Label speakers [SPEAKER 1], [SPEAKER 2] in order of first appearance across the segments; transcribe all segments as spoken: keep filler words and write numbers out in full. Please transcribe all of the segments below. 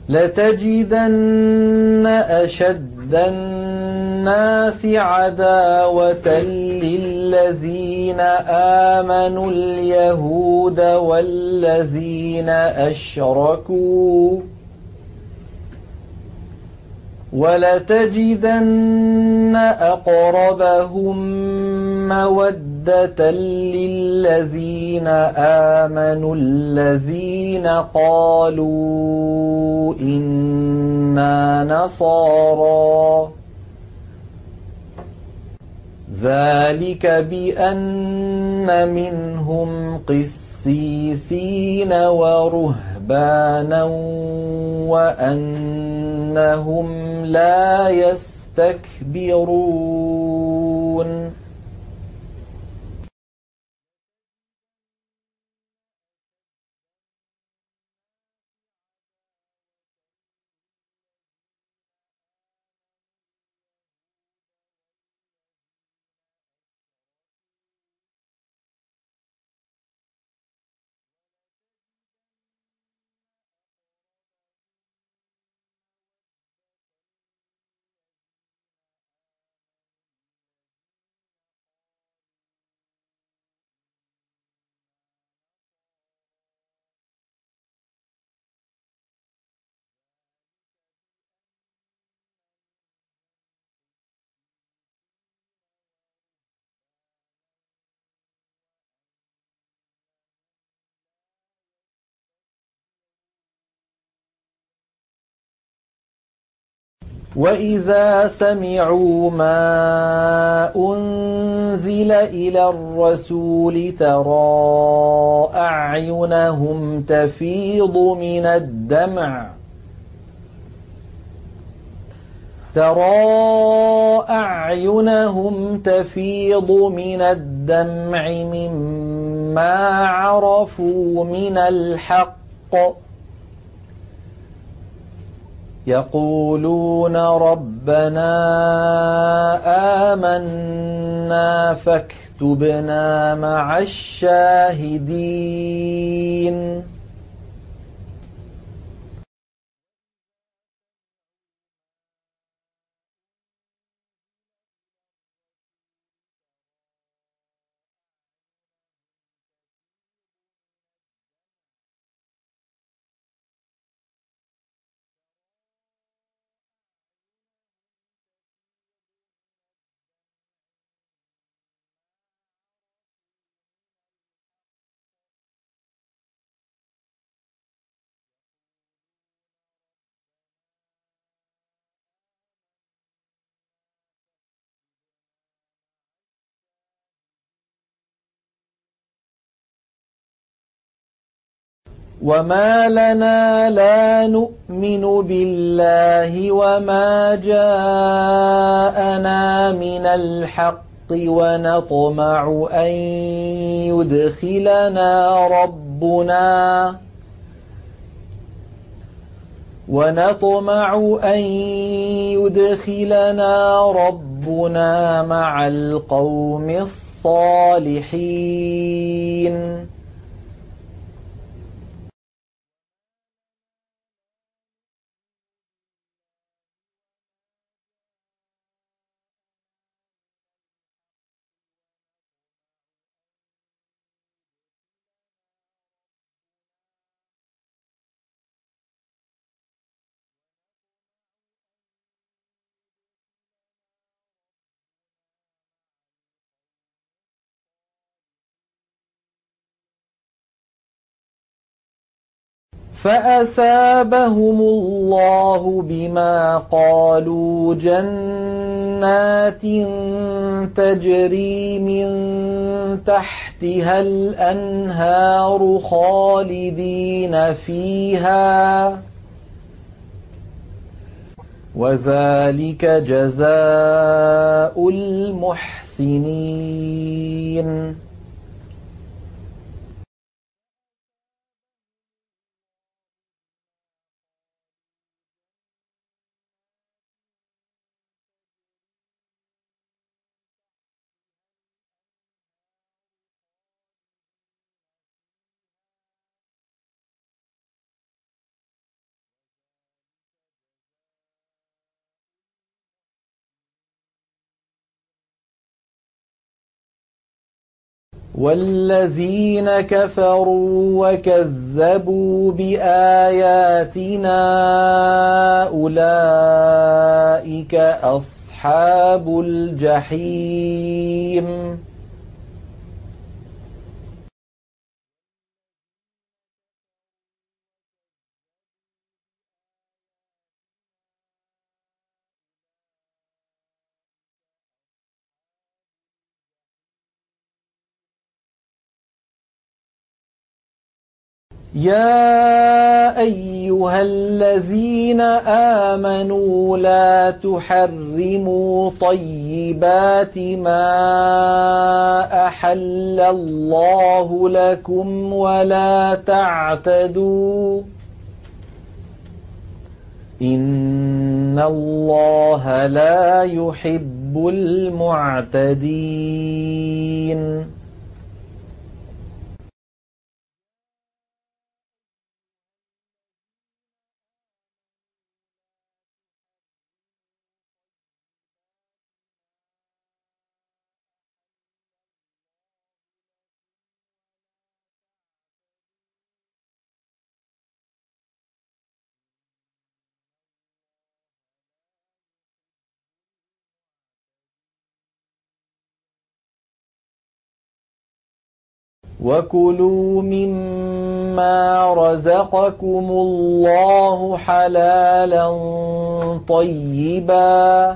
[SPEAKER 1] لتجدن أشد الناس عداوة للذين آمنوا اليهود والذين أشركوا ولتجدن أقربهم مودة للذين آمنوا الذين قالوا إنا نصارى ذلك بأن منهم قسيسين ورهبانا وأنهم لا يستكبرون وإذا سمعوا ما أنزل إلى الرسول ترى أعينهم تفيض من الدمع ترى أعينهم تفيض من الدمع مما عرفوا من الحق يقولون ربنا آمنا فاكتبنا مع الشاهدين وما لنا لا نؤمن بالله وما جاءنا من الحق ونطمع أن يدخلنا ربنا ونطمع أن يدخلنا ربنا مع القوم الصالحين فأثابهم الله بما قالوا جنات تجري من تحتها الأنهار خالدين فيها وذلك جزاء المحسنين والذين كفروا وكذبوا بآياتنا أولئك أصحاب الجحيم يا أيها الذين آمنوا لا تحرموا طيبات ما أحل الله لكم ولا تعتدوا إن الله لا يحب المعتدين وكلوا مما رزقكم الله حلالا طيبا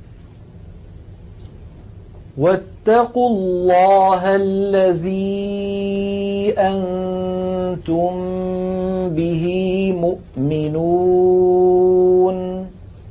[SPEAKER 1] واتقوا الله الذي أنتم به مؤمنون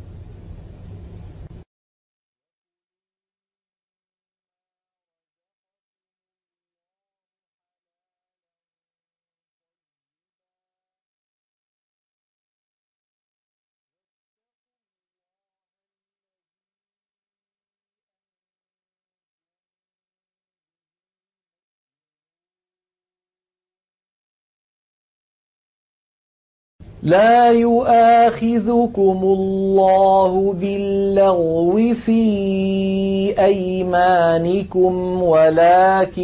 [SPEAKER 1] لا يؤاخذكم الله باللغو في أيمانكم ولكن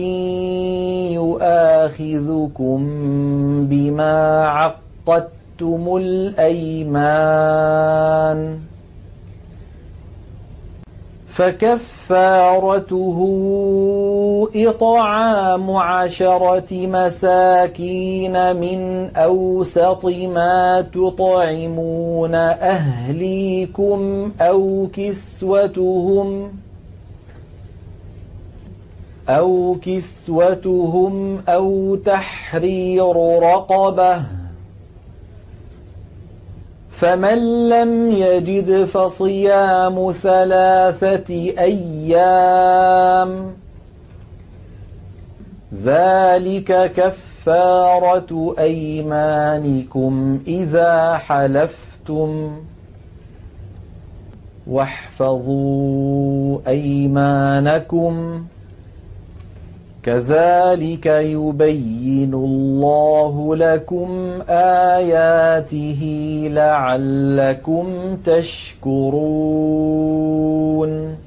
[SPEAKER 1] يؤاخذكم بما عقدتم الأيمان فكفارته إطعام عشرة مساكين من أوسط ما تطعمون أهليكم أو كسوتهم أو كسوتهم أو تحرير رقبة فمن لم يجد فصيام ثلاثة أيام ذلك كفارة أيمانكم إذا حلفتم واحفظوا أيمانكم كذلك يبين الله لكم آياته لعلكم تشكرون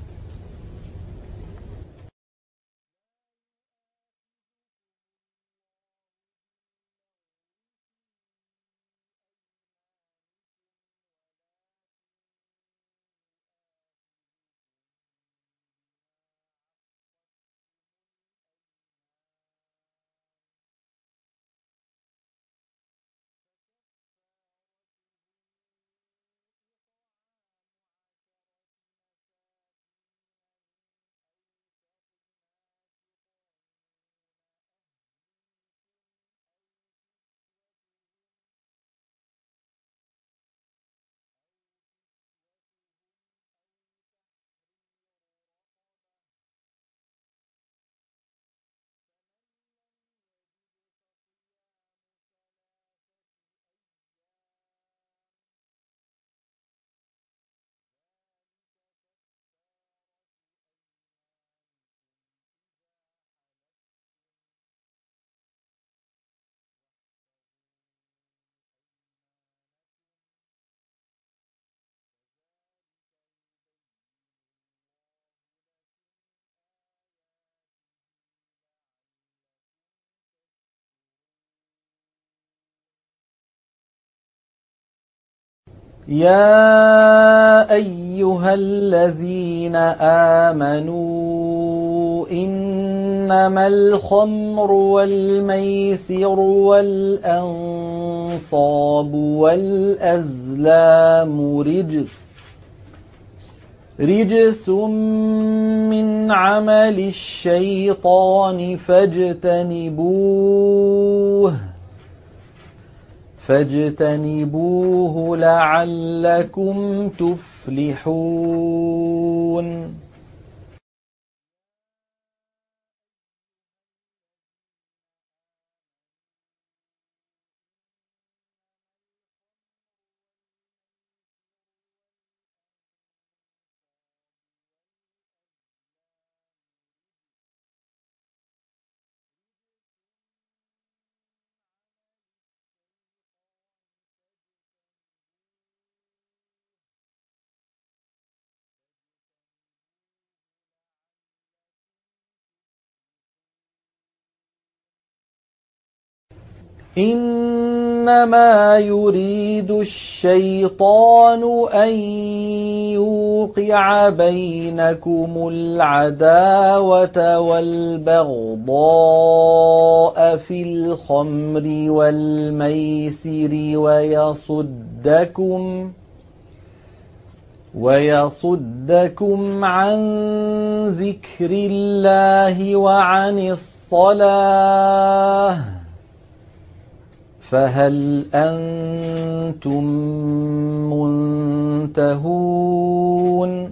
[SPEAKER 1] يا أيها الذين آمنوا إنما الخمر والميسر والأنصاب والأزلام رجس رجس من عمل الشيطان فاجتنبوه فاجتنبوه لعلكم تفلحون إنما يريد الشيطان أن يوقع بينكم العداوة والبغضاء في الخمر والميسر ويصدكم ويصدكم عن ذكر الله وعن الصلاة فهل أنتم منتهون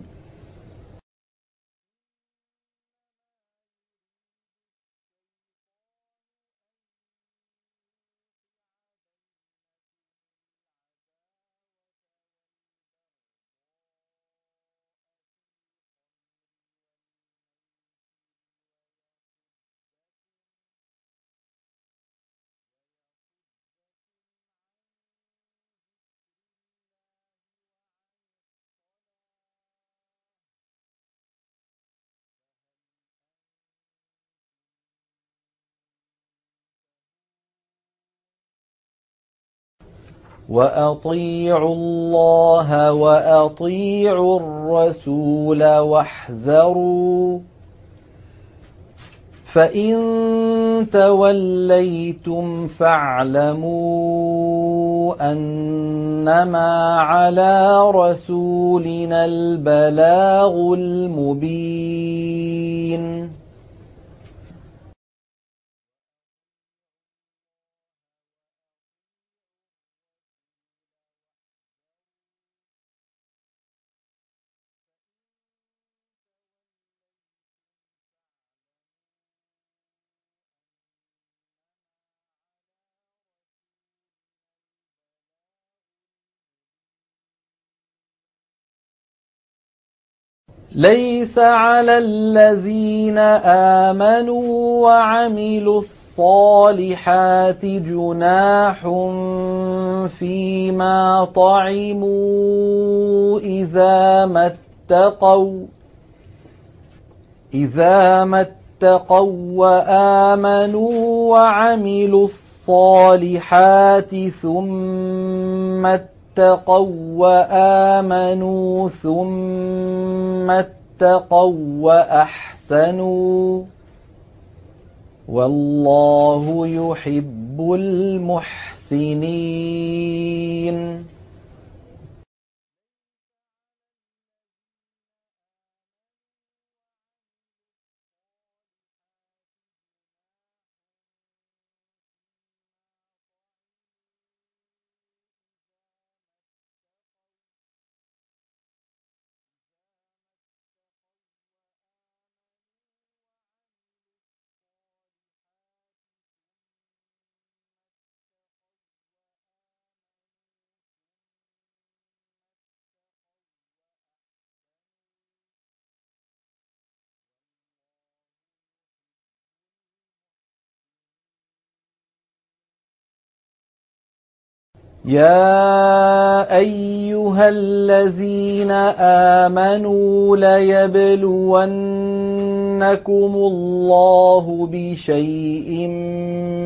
[SPEAKER 1] وأطيعوا الله وأطيعوا الرسول واحذروا فإن توليتم فاعلموا أنما على رسولنا البلاغ المبين ليس على الذين آمنوا وعملوا الصالحات جناح فيما طعموا إذا ما اتقوا إذا ما اتقوا وآمنوا وعملوا الصالحات ثم اتقوا وآمنوا ثم اتقوا وأحسنوا والله يحب المحسنين يا أيها الذين آمنوا ليبلونكم الله بشيء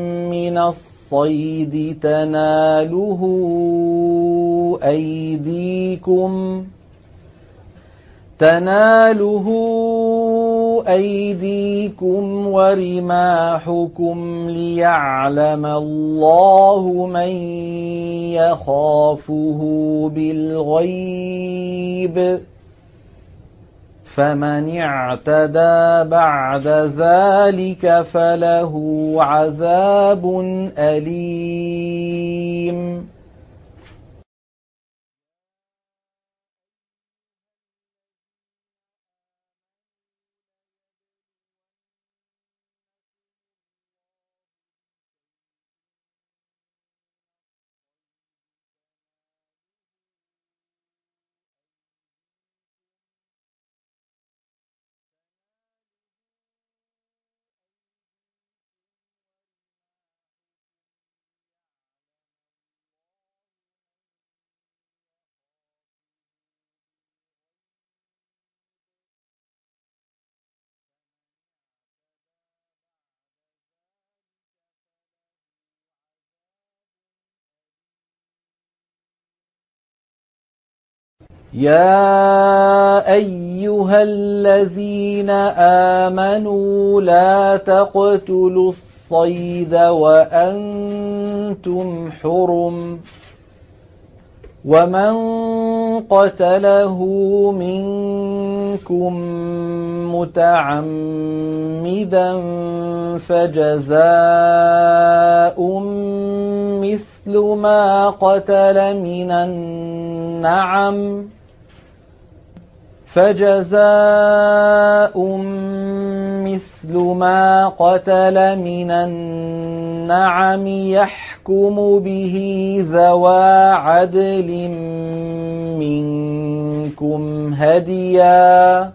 [SPEAKER 1] من الصيد تناله أيديكم أيديكم تناله أيديكم ورماحكم ليعلم الله من يخافه بالغيب فمن اعتدى بعد ذلك فله عذاب أليم. يا أيها الذين آمنوا لا تقتلوا الصيد وأنتم حرم ومن قتله منكم متعمدا فجزاء مثل ما قتل من النعم فجزاء مثل ما قتل من النعم يحكم به ذوى عدل منكم هديا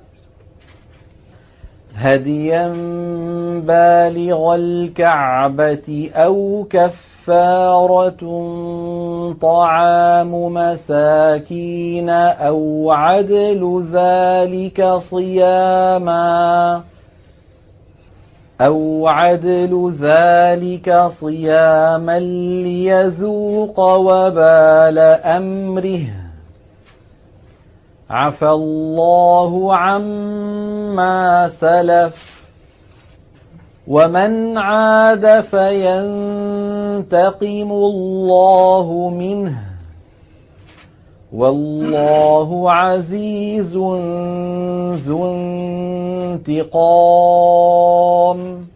[SPEAKER 1] هديا بالغ الكعبة أو كفارة طعام مساكين أو عدل ذلك صياما أو عدل ذلك صياما ليذوق وبال أمره عفى الله عما سلف ومن عاد فينتقم الله منه والله عزيز ذو انتقام.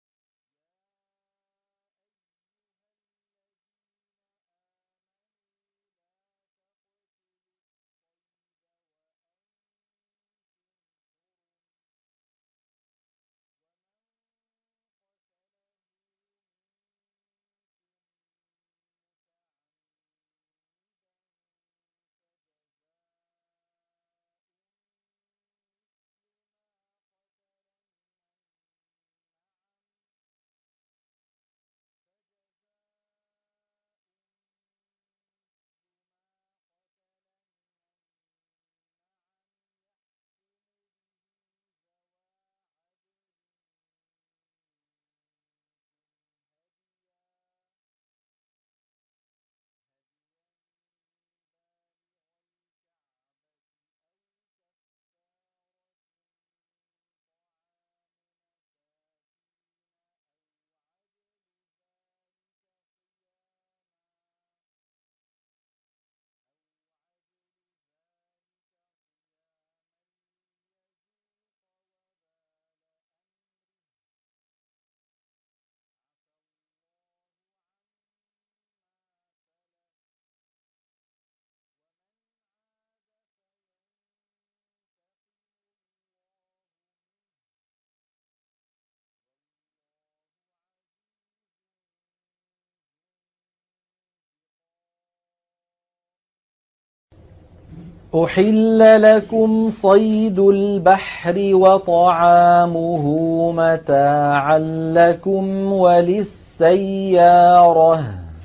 [SPEAKER 1] أحل لكم صيد البحر وطعامه متاعا لكم وللسيارة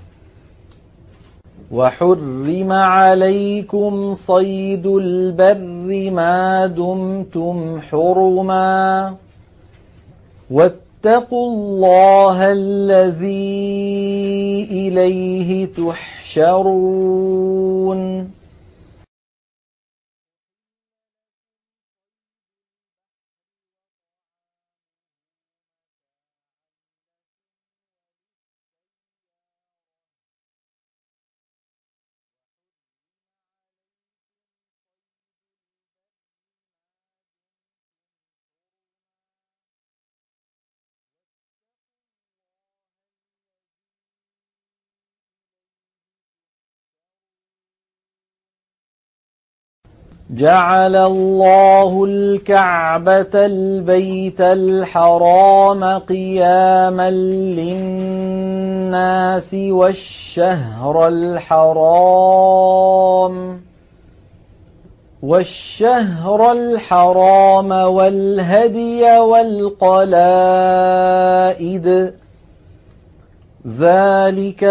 [SPEAKER 1] وحرم عليكم صيد البر ما دمتم حرما واتقوا الله الذي إليه تحشرون. جعل الله الكعبة البيت الحرام قياما للناس والشهر الحرام والشهر الحرام والهدي والقلائد ذلك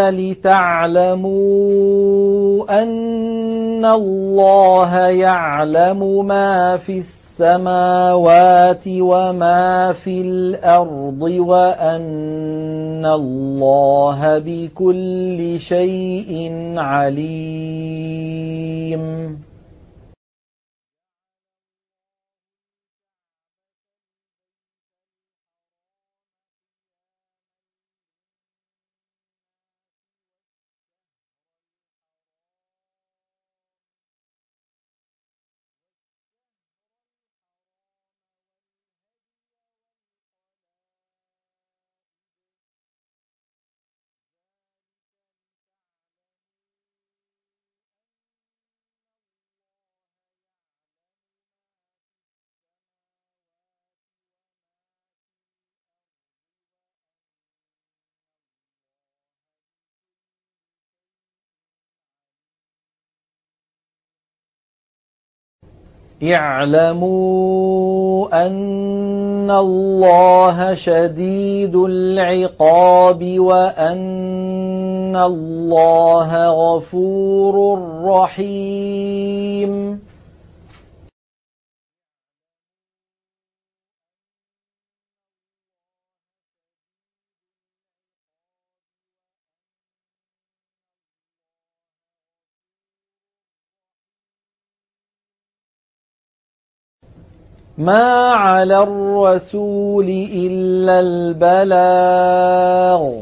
[SPEAKER 1] لتعلموا أن الله يعلم ما في السماوات وما في الأرض وأن الله بكل شيء عليم. اعلموا أن الله شديد العقاب وأن الله غفور رحيم. ما على الرسول إلا البلاغ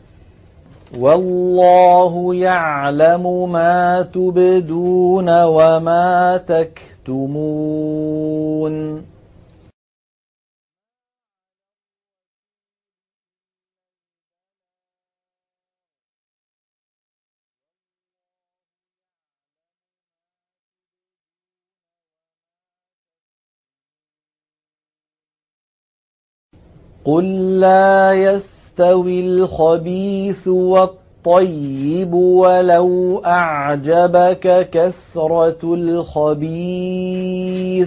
[SPEAKER 1] والله يعلم ما تبدون وما تكتمون. قل لا يستوي الخبيث والطيب ولو أعجبك كثرة الخبيث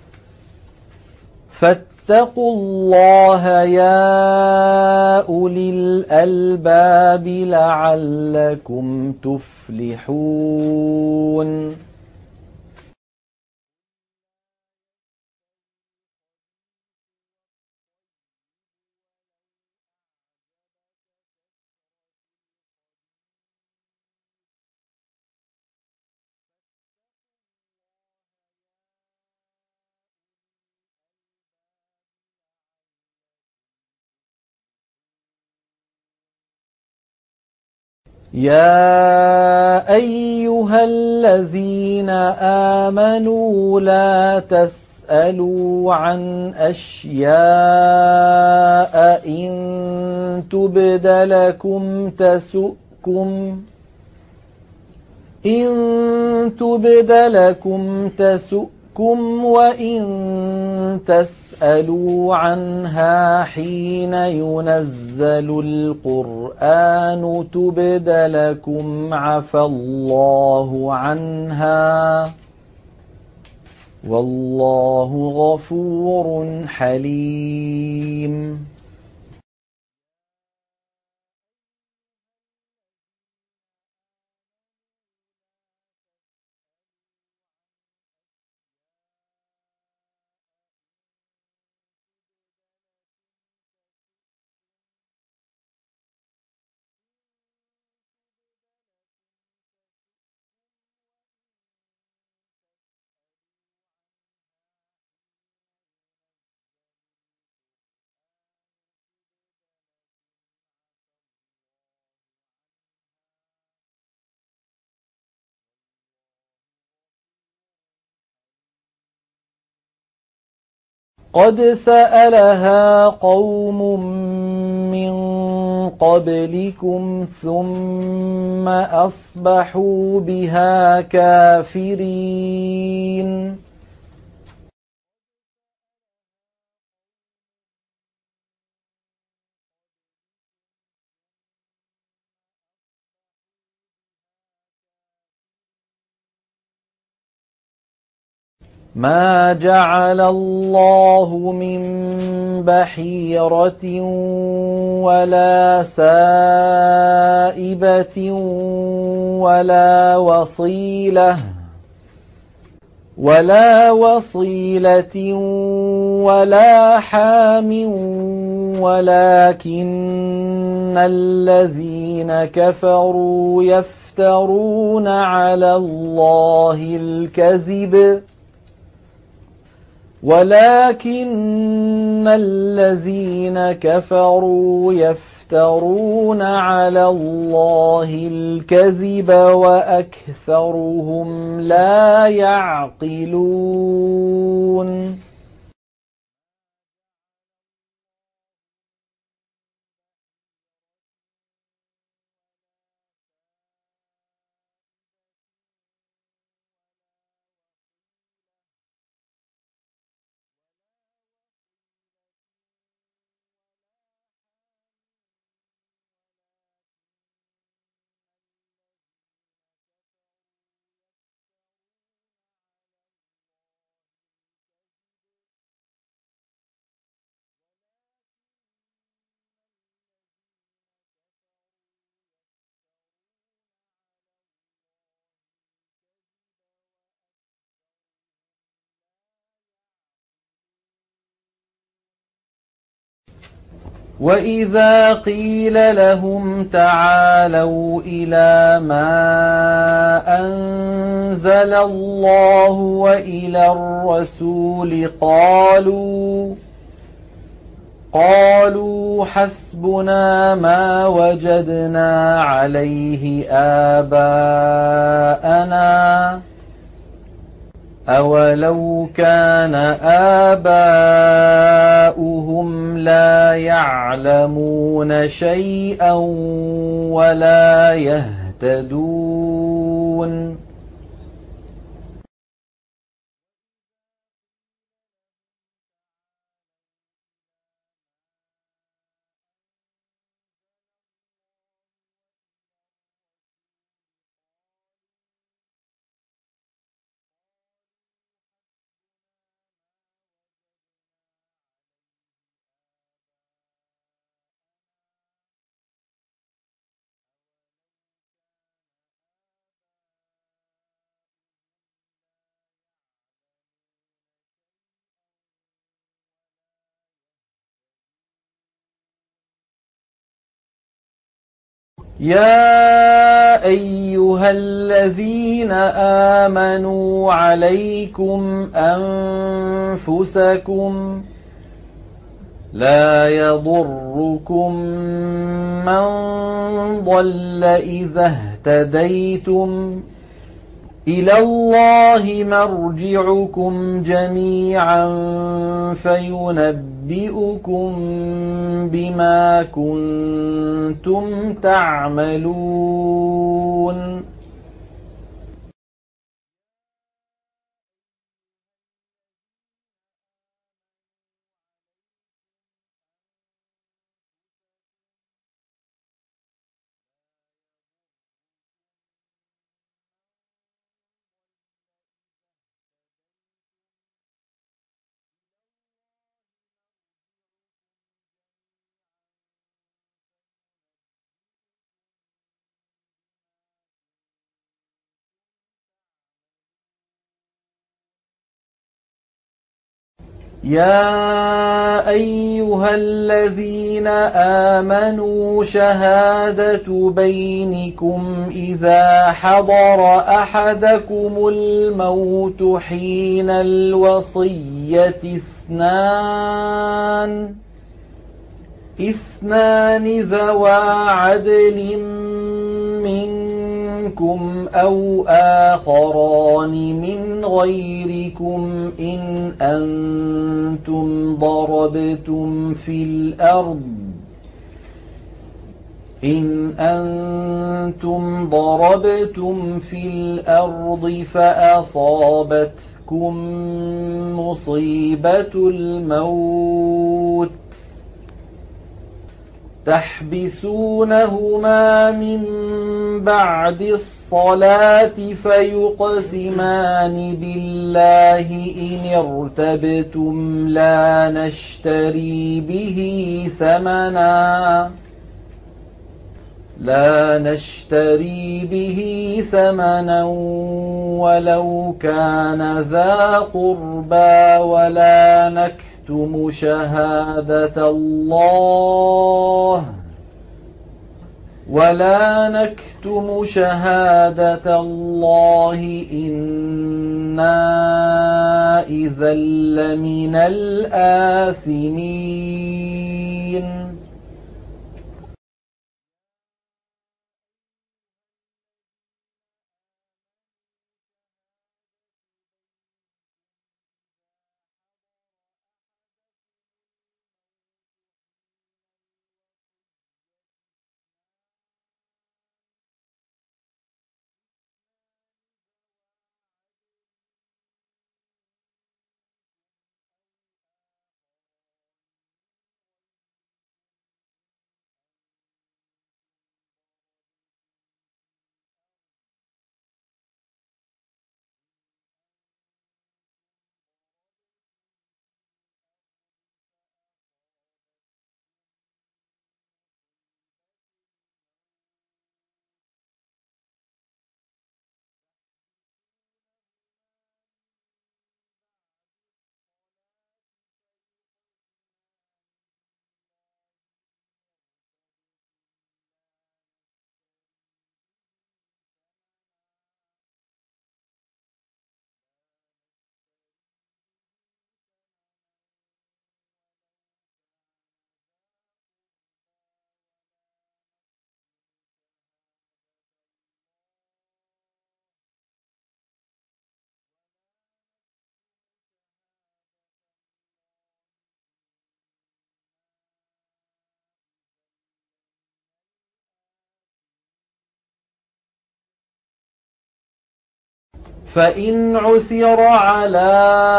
[SPEAKER 1] فاتقوا الله يا أولي الألباب لعلكم تفلحون. يا أيها الذين آمنوا لا تسألوا عن أشياء إن تبد لكم تسؤكم إن تبد لكم تسؤكم وإن تسألوا عنها حين ينزل القرآن تبد لكم عفى الله عنها والله غفور حليم. قد سألها قوم من قبلكم ثم أصبحوا بها كافرين ما جعل الله من بحيرة ولا سائبة ولا وصيلة ولا وصيلة ولا حام ولكن الذين كفروا يفترون على الله الكذب ولكن الذين كفروا يفترون على الله الكذب وأكثرهم لا يعقلون وإذا قيل لهم تعالوا إلى ما أنزل الله وإلى الرسول قالوا قالوا حسبنا ما وجدنا عليه آباءنا أولو كان آباؤهم لا يعلمون شيئا ولا يهتدون يا أيها الذين آمنوا عليكم أنفسكم لا يضركم من ضل إذا اهتديتم إلى الله مرجعكم جميعا فينبئكم بما كنتم تعملون يا أيها الذين آمنوا شهادة بينكم إذا حضر أحدكم الموت حين الوصية اثنان اثنان ذوى عدل منكم أو آخران من غيركم إن أنتم ضربتم في الأرض إن أنتم ضربتم في الأرض فأصابتكم مصيبة الموت تحبسونهما من بعد الصلاة فيقسمان بالله إن ارتبتم لا نشتري به ثمنا لا نشتري به ثمنا ولو كان ذا قربى ولا نكتم شهادة الله ولا نكتم شهادة الله إنا إذا لمن الآثمين فإن عثر على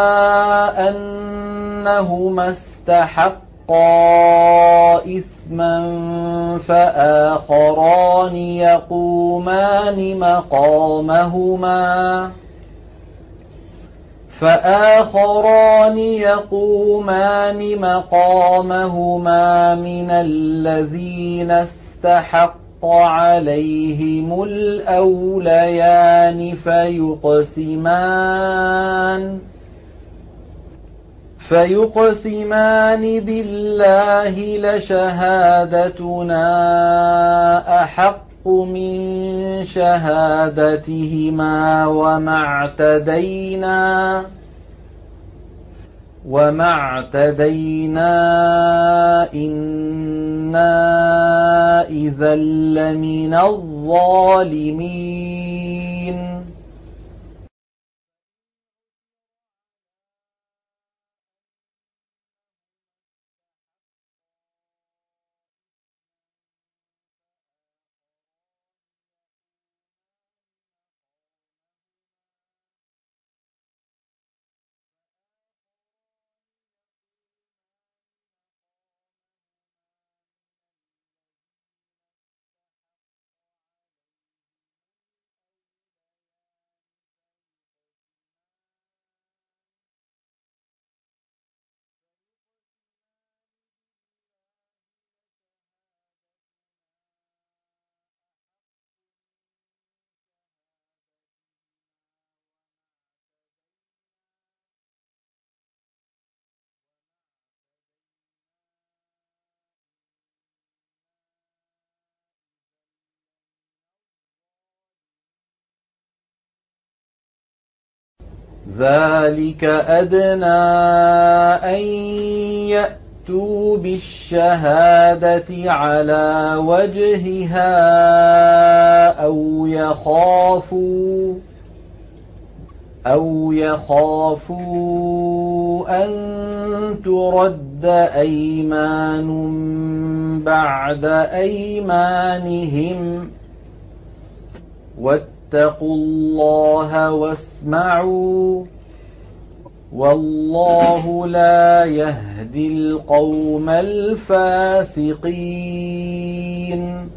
[SPEAKER 1] أنهما استحقا إثما فآخران يقومان مقامهما فآخران يقومان مقامهما من الذين استحقوا عليهم الأوليان فيقسمان فيقسمان بالله لشهادتنا أحق من شهادتهما وما اعتدينا وما اعتدينا إنا إذا لمن الظالمين ذلك أدنى أن يأتوا بالشهادة على وجهها أو يخافوا أو يخافوا أن ترد أيمان بعد أيمانهم واتقوا الله واسمعوا والله لا يهدي القوم الفاسقين.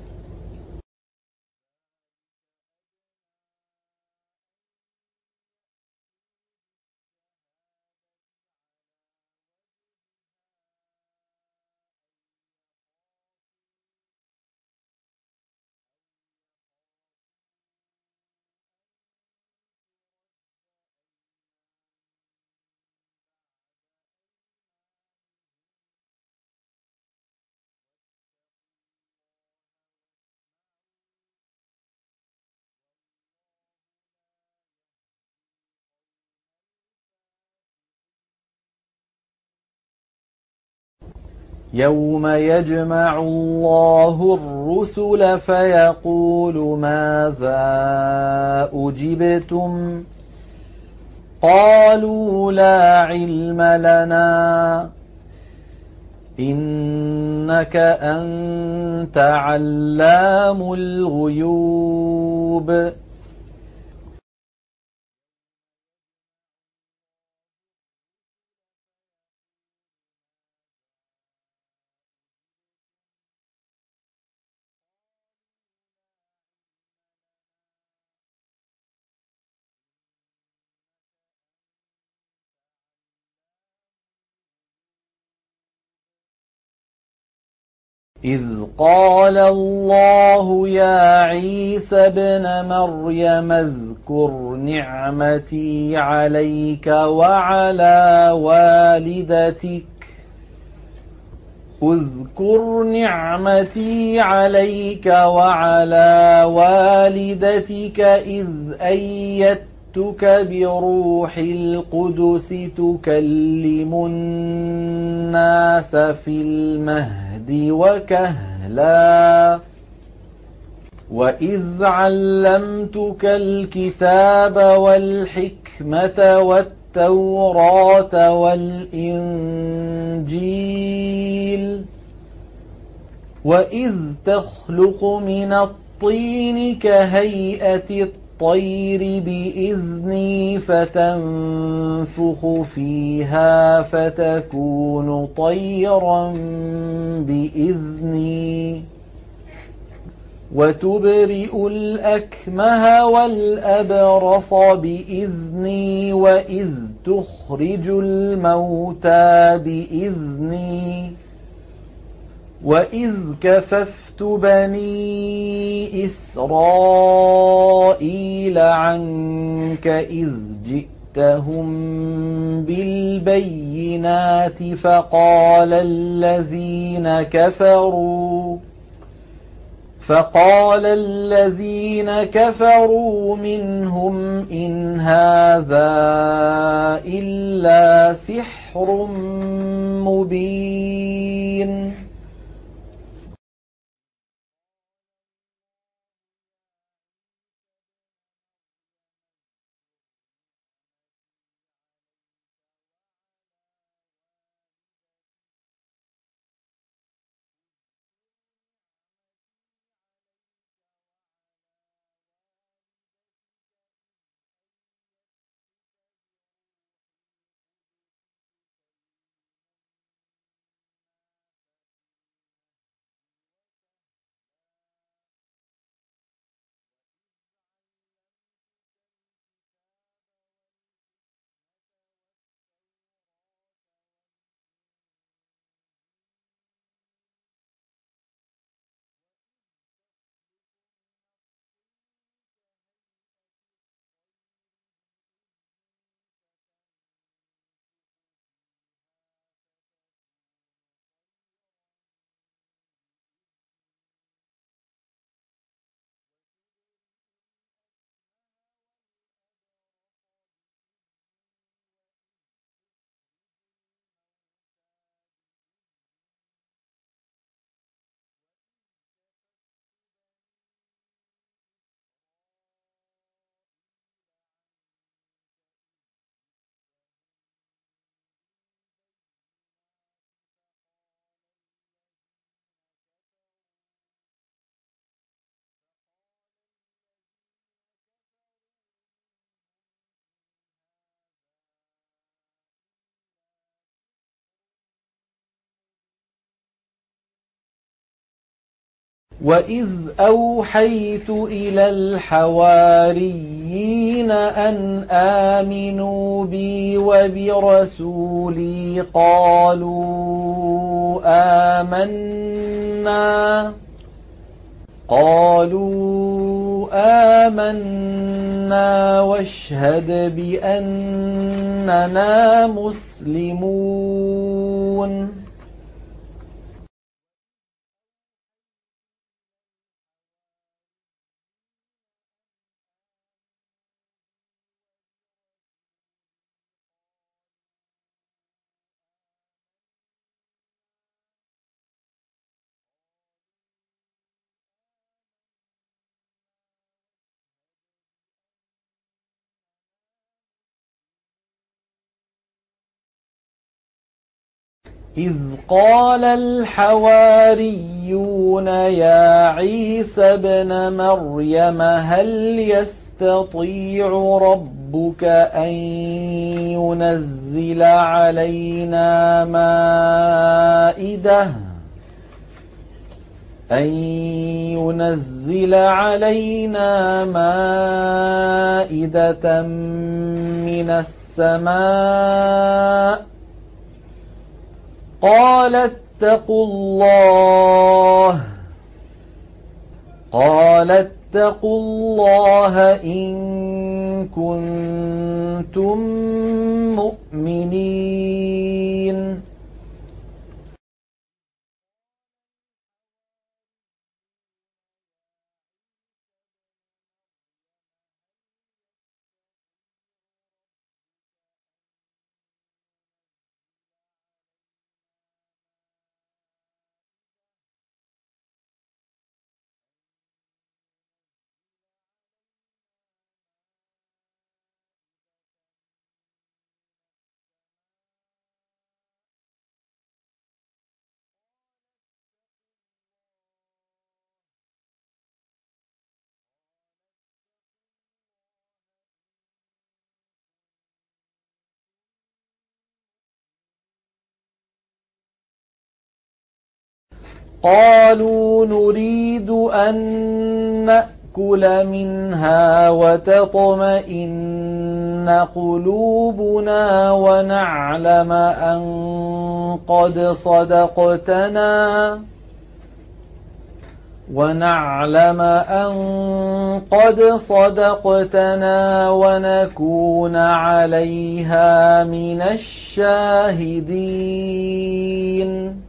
[SPEAKER 1] يوم يجمع الله الرسل فيقول ماذا أجبتم قالوا لا علم لنا إنك أنت علام الغيوب. إذ قال الله يا عيسى ابن مريم اذكر نعمتي عليك وعلى والدتك اذكر نعمتي عليك وعلى والدتك إذ أيدتك بروح القدس تكلم الناس في المهد وكهلا وإذ علمتك الكتاب والحكمة والتوراة والإنجيل وإذ تخلق من الطين كهيئة الطير بإذني فتنفخ فيها فتكون طيرا بإذني وتبرئ الأكمه والأبرص بإذني وإذ تخرج الموتى بإذني وإذ كففت بني إسرائيل عنك إذ جئتهم بالبينات فقال الذين كفروا فقال الذين كفروا منهم إن هذا إلا سحر مبين. وإذ أوحيت إلى الحواريين أن آمنوا بي وبرسولي قالوا آمنا قالوا آمنا واشهد بأننا مسلمون إذ قال الحواريون يا عيسى ابن مريم هل يستطيع ربك أن ينزل علينا مائدة أن ينزل علينا مائدة من السماء قال اتقوا الله قال اتقوا الله إن كنتم مؤمنين قالوا نريد أن نأكل منها وتطمئن قلوبنا ونعلم أن قد صدقتنا ونعلم أن قد صدقتنا ونكون عليها من الشاهدين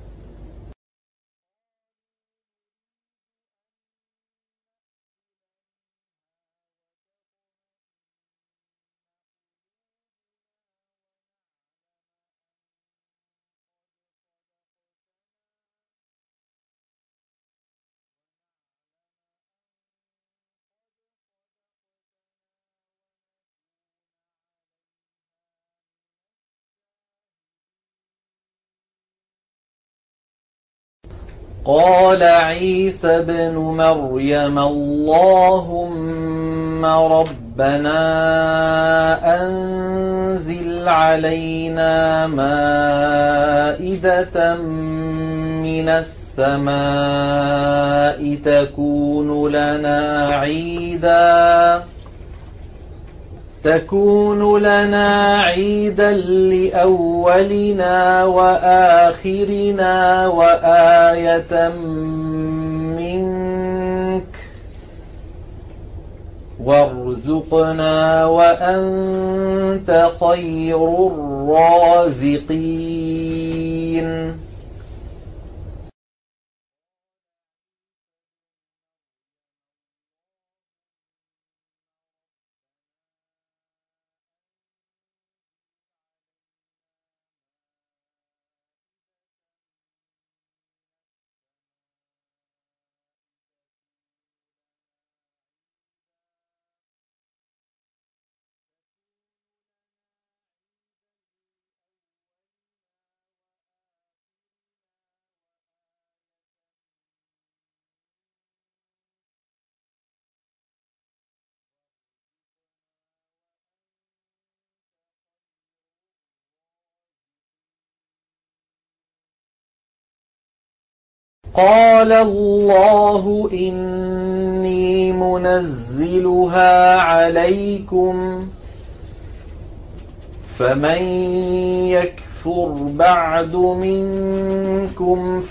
[SPEAKER 1] قال عيسى ابن مريم اللهم ربنا أنزل علينا مائدة من السماء تكون لنا عيداً تكون لنا عيدا لأولنا وآخرنا وآية منك وارزقنا وأنت خير الرازقين قال الله إني منزلها عليكم فمن يكفر بعد منكم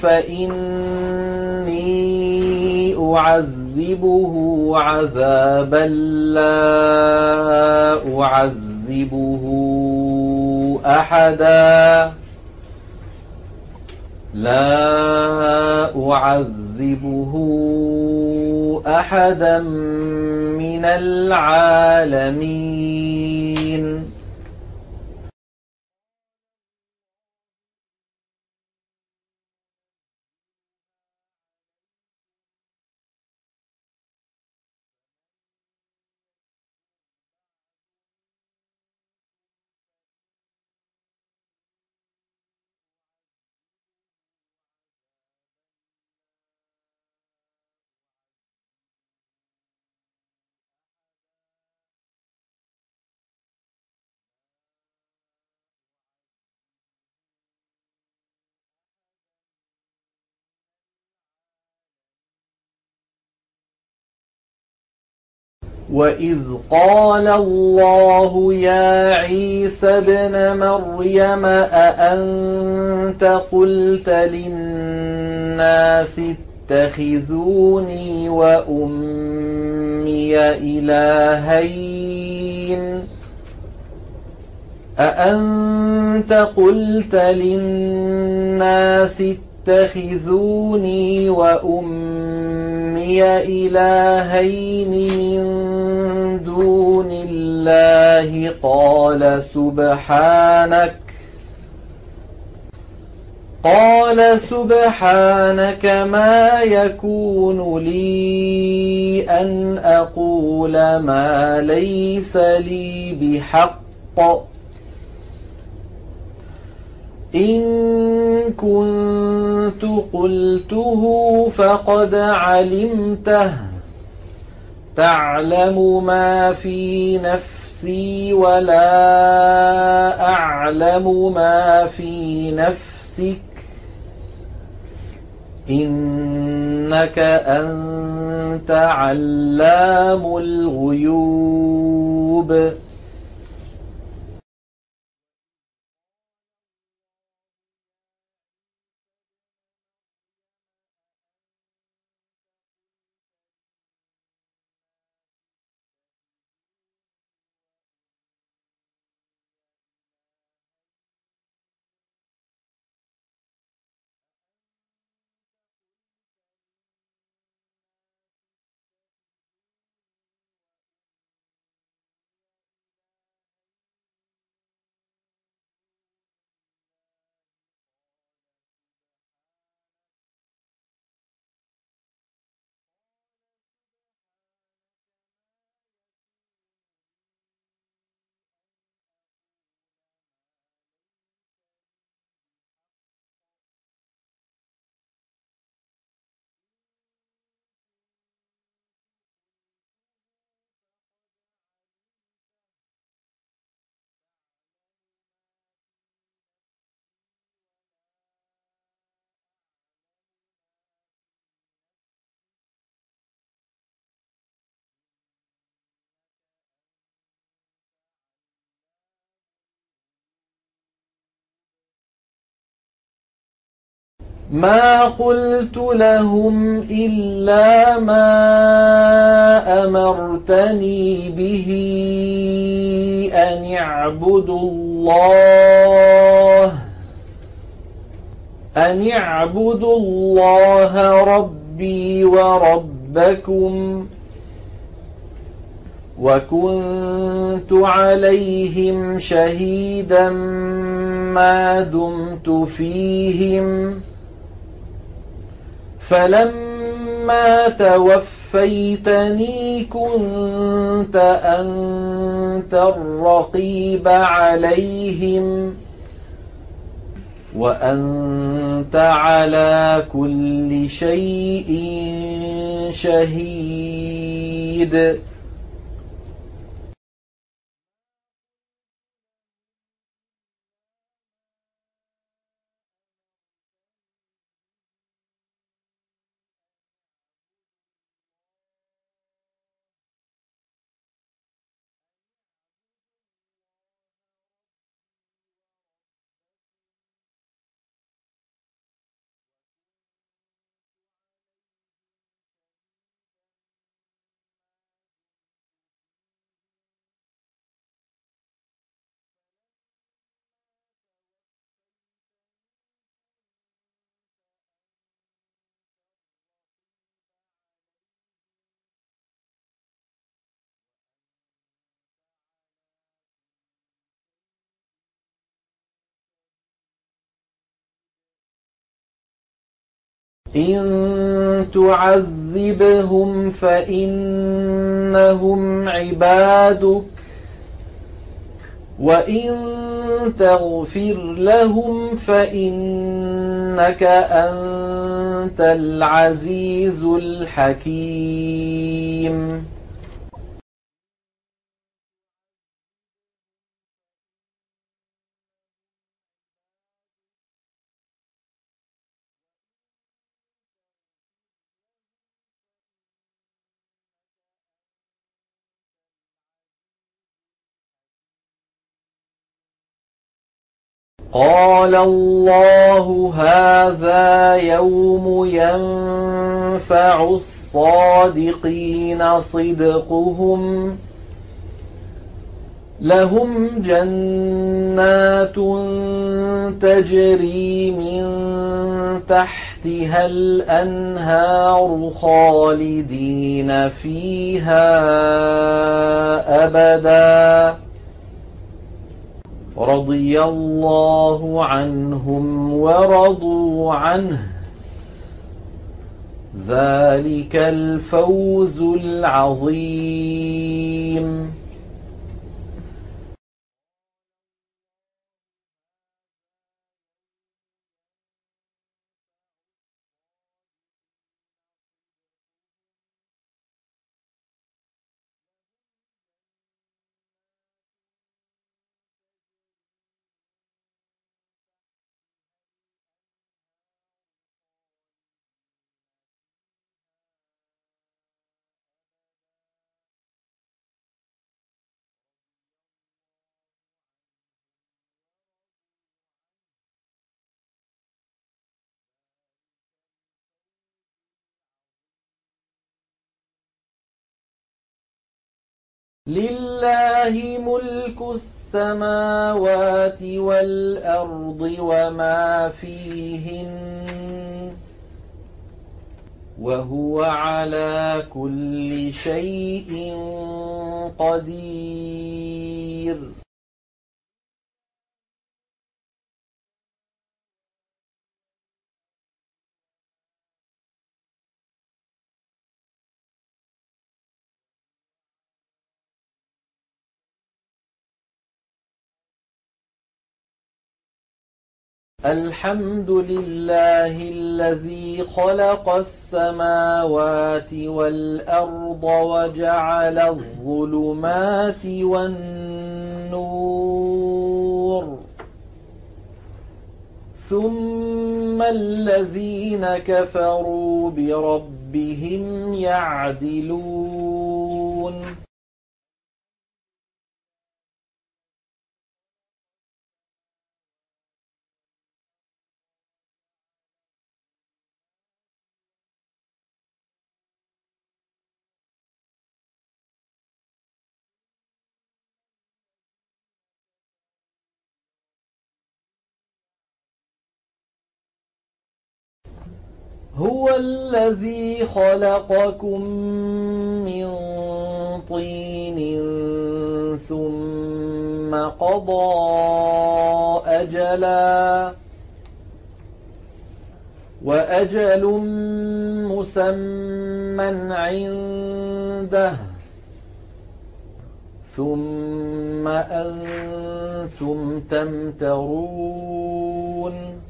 [SPEAKER 1] فإني أعذبه عذابا لا أعذبه أحدا لا أعذبه أحدا من العالمين. وإذ قال الله يا عيسى ابن مريم أأنت قلت للناس اتخذوني وأمي إلهين أأنت قلت للناس اتخذوني وأمي إلهين من دون الله قال سبحانك قال سبحانك ما يكون لي أن أقول ما ليس لي بحق إن كنت قلته فقد علمته تعلم ما في نفسي ولا أعلم ما في نفسك إنك أنت علام الغيوب. ما قلت لهم إلا ما أمرتني به أن اعبدوا الله أن اعبدوا الله ربي وربكم وكنت عليهم شهيدا ما دمت فيهم فلما توفيتني كنت أنت الرقيب عليهم وأنت على كل شيء شهيد. إن تعذبهم فإنهم عبادك وإن تغفر لهم فإنك أنت العزيز الحكيم. قال الله هذا يوم ينفع الصادقين صدقهم لهم جنات تجري من تحتها الأنهار خالدين فيها أبدا رضي الله عنهم ورضوا عنه ذلك الفوز العظيم. لله ملك السماوات والأرض وما فيهن وهو على كل شيء قدير. الحمد لله الذي خلق السماوات والأرض وجعل الظلمات والنور ثم الذين كفروا بربهم يعدلون. هو الذي خلقكم من طين ثم قضى أجلا وأجل مسمى عنده ثم أنتم تمترون.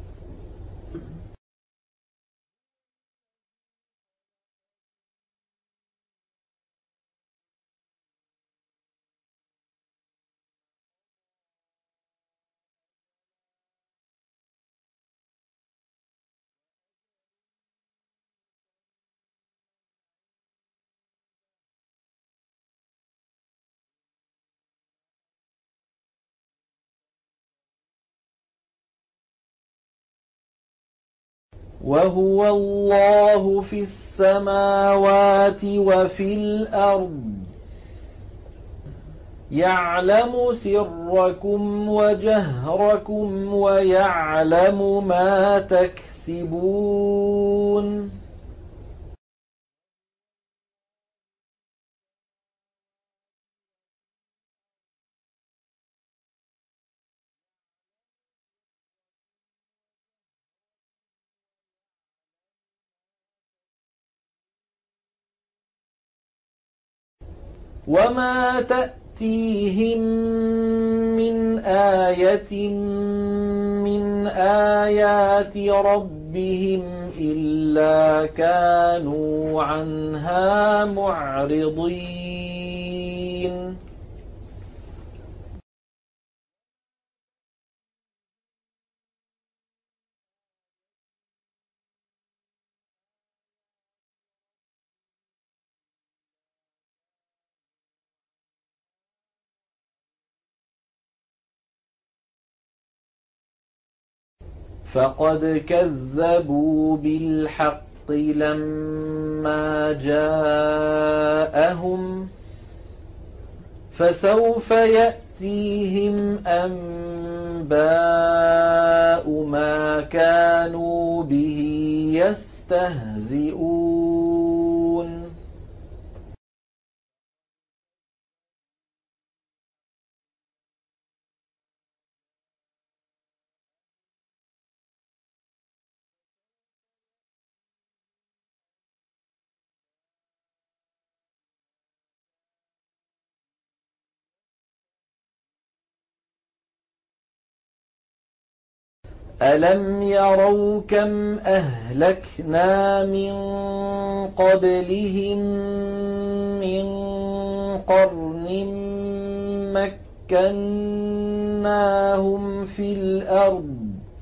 [SPEAKER 1] وهو الله في السماوات وفي الأرض يعلم سركم وجهركم ويعلم ما تكسبون. وما تأتيهم من آية من آيات ربهم إلا كانوا عنها معرضين فقد كذبوا بالحق لما جاءهم فسوف يأتيهم أنباء ما كانوا به يستهزئون ألم يروا كم أهلكنا من قبلهم من قرن مكناهم في الأرض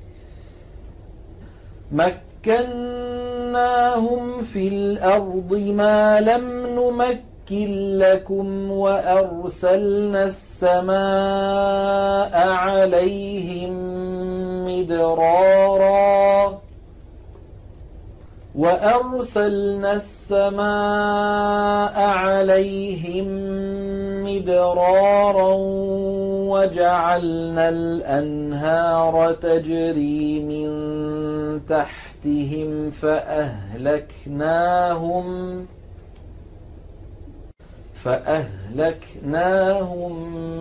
[SPEAKER 1] مكناهم في الأرض ما لم نمكن لكم وأرسلنا السماء عليهم مدرارا وأرسلنا السماء عليهم مدرارا وجعلنا الأنهار تجري من تحتهم فأهلكناهم فأهلكناهم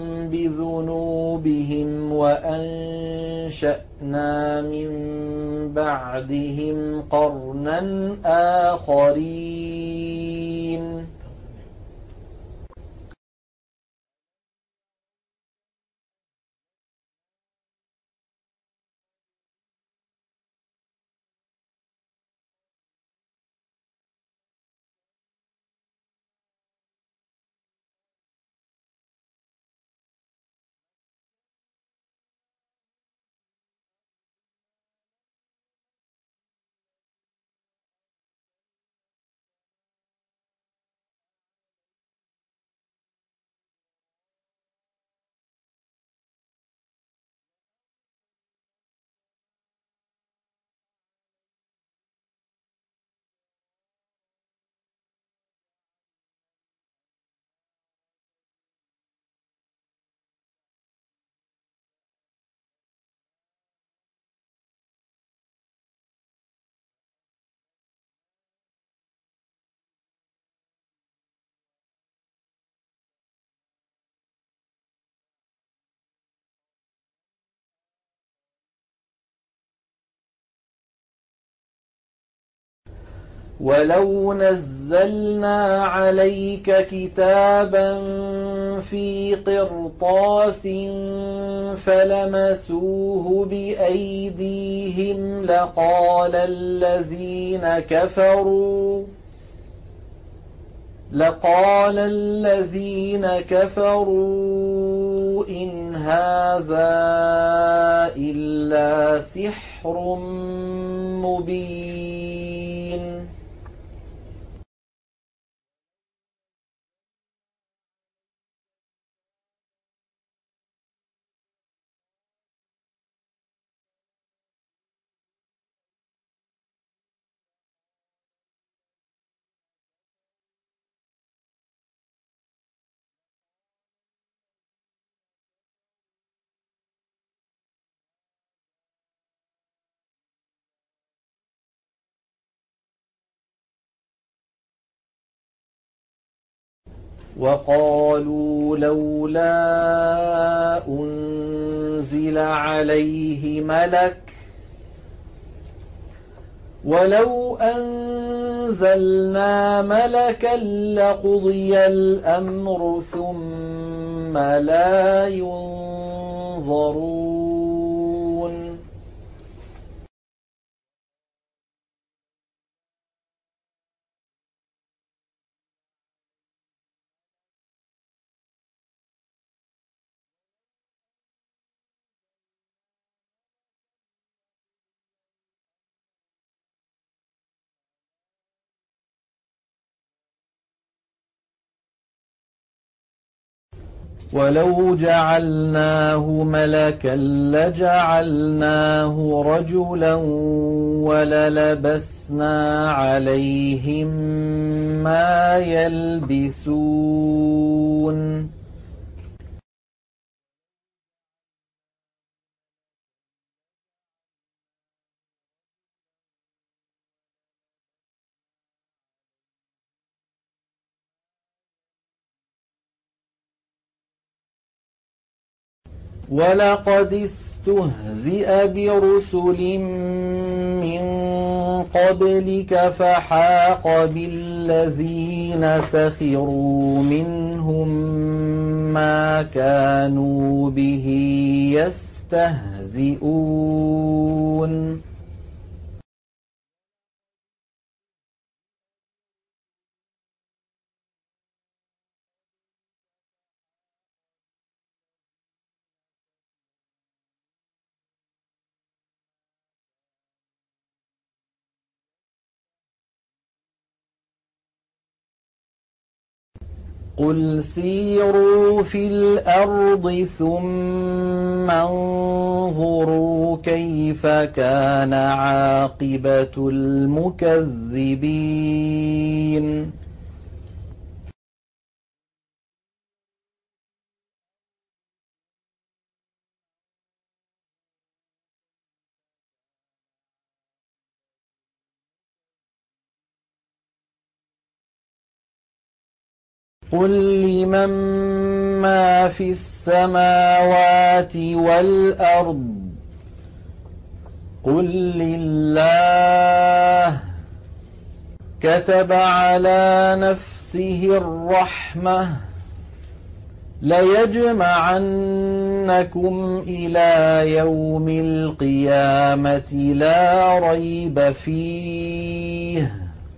[SPEAKER 1] بذنوبهم وأنشأنا من بعدهم قرنا آخرين ولو نزلنا عليك كتابا في قرطاس فلمسوه بأيديهم لقال الذين كفروا لقال الذين كفروا إن هذا إلا سحر مبين وقالوا لولا أنزل عليه ملك ولو أنزلنا ملكا لقضي الأمر ثم لا ينظرون ولو جعلناه ملكا لجعلناه رجلا وللبسنا عليهم ما يلبسون ولقد استهزئ برسل من قبلك فحاق بالذين سخروا منهم ما كانوا به يستهزئون قل سيروا في الأرض ثم انظروا كيف كان عاقبة المكذبين قل لمن ما في السماوات والأرض قل لله كتب على نفسه الرحمة ليجمعنكم إلى يوم القيامة لا ريب فيه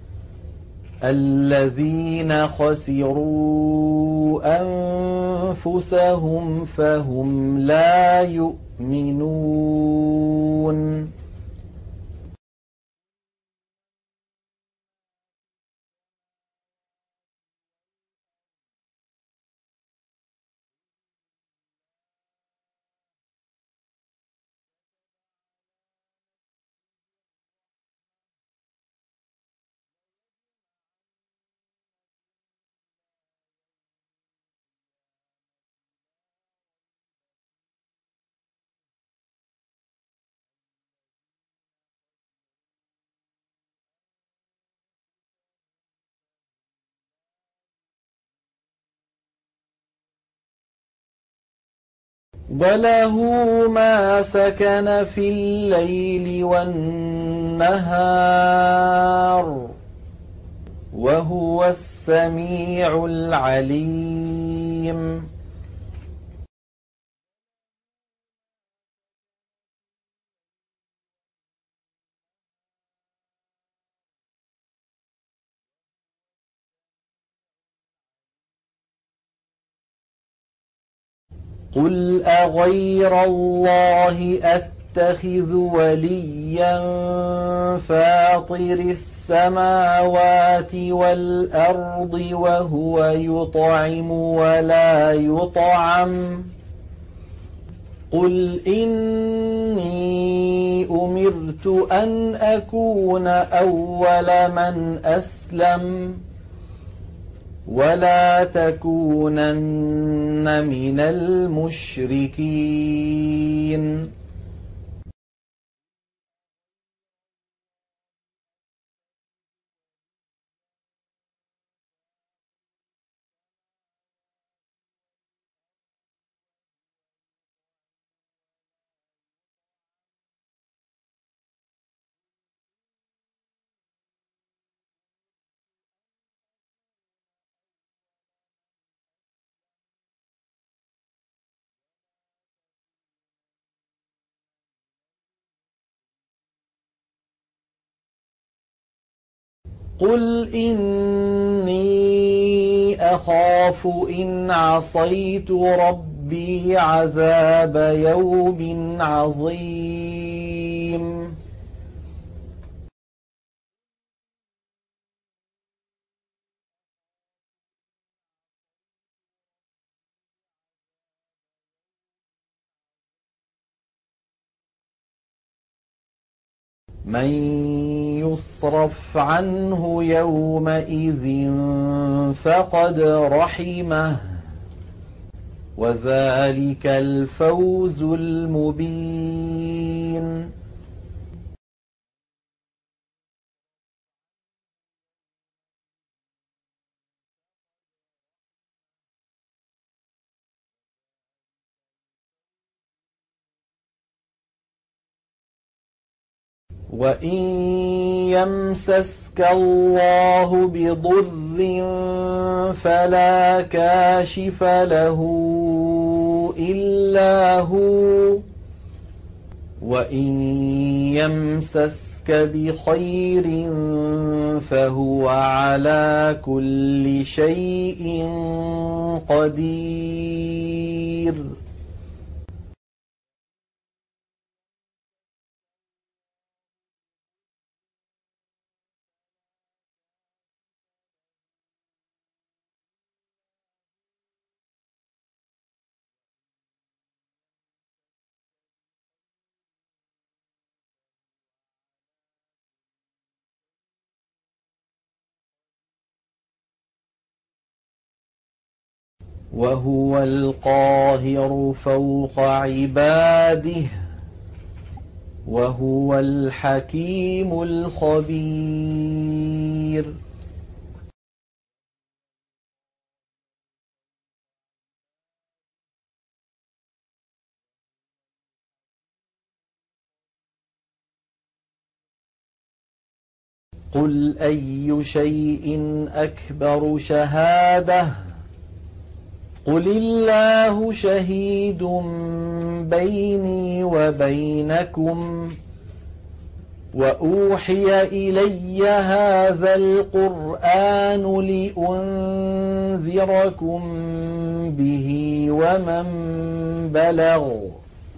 [SPEAKER 1] الذين خسروا أنفسهم فهم لا يؤمنون وله ما سكن في الليل والنهار وهو السميع العليم قل أغير الله أتخذ وليا فاطر السماوات والأرض وهو يطعم ولا يطعم قل إني أمرت أن أكون أول من أسلم ولا تكونن من المشركين قُلْ إِنِّي أَخَافُ إِنْ عَصَيْتُ رَبِّي عَذَابَ يَوْمٍ عَظِيمٍ مَن يُصْرَفْ عَنْهُ يَوْمَئِذٍ فَقَدْ رَحِمَهُ ۚ وَذَٰلِكَ الْفَوْزُ الْمُبِينُ وَإِن يَمْسَسْكَ اللَّهُ بِضُرٍّ فَلَا كَاشِفَ لَهُ إِلَّا هُوَ ۖ وَإِن يَمْسَسْكَ بِخَيْرٍ فَهُوَ عَلَىٰ كُلِّ شَيْءٍ قَدِيرٌ وَهُوَ الْقَاهِرُ فَوْقَ عِبَادِهِ ۚ وَهُوَ الْحَكِيمُ الْخَبِيرُ قُلْ أَيُّ شَيْءٍ أَكْبَرُ شَهَادَةً ۖ قُلِ اللَّهُ شَهِيدٌ بَيْنِي وَبَيْنَكُمْ ۚ وَأُوحِيَ إِلَيَّ هَٰذَا الْقُرْآنُ لِأُنذِرَكُم بِهِ وَمَن بَلَغَ ۚ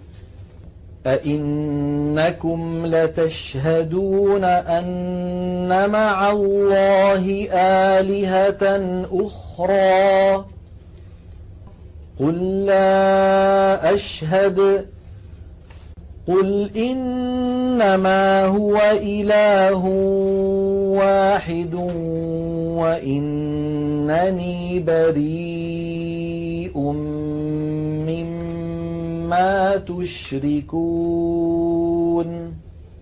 [SPEAKER 1] أَئِنَّكُمْ لَتَشْهَدُونَ أَنَّ مَعَ اللَّهِ آلِهَةً أُخْرَىٰ ۚ قُل لَّا أَشْهَدُ ۚ قُلْ إِنَّمَا هُوَ إِلَٰهٌ وَاحِدٌ وَإِنَّنِي بَرِيءٌ مِّمَّا تُشْرِكُونَ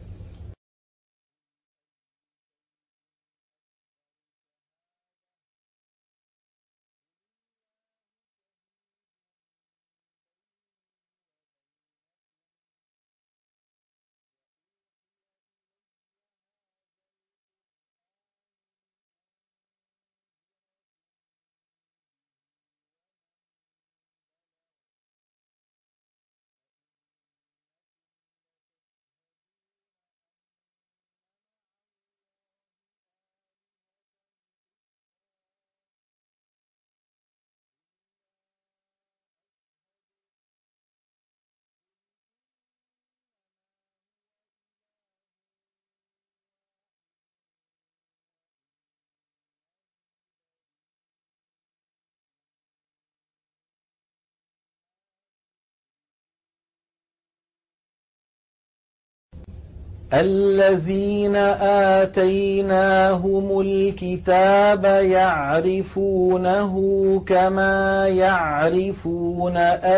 [SPEAKER 1] الَّذِينَ آتَيْنَاهُمُ الْكِتَابَ يَعْرِفُونَهُ كَمَا يَعْرِفُونَ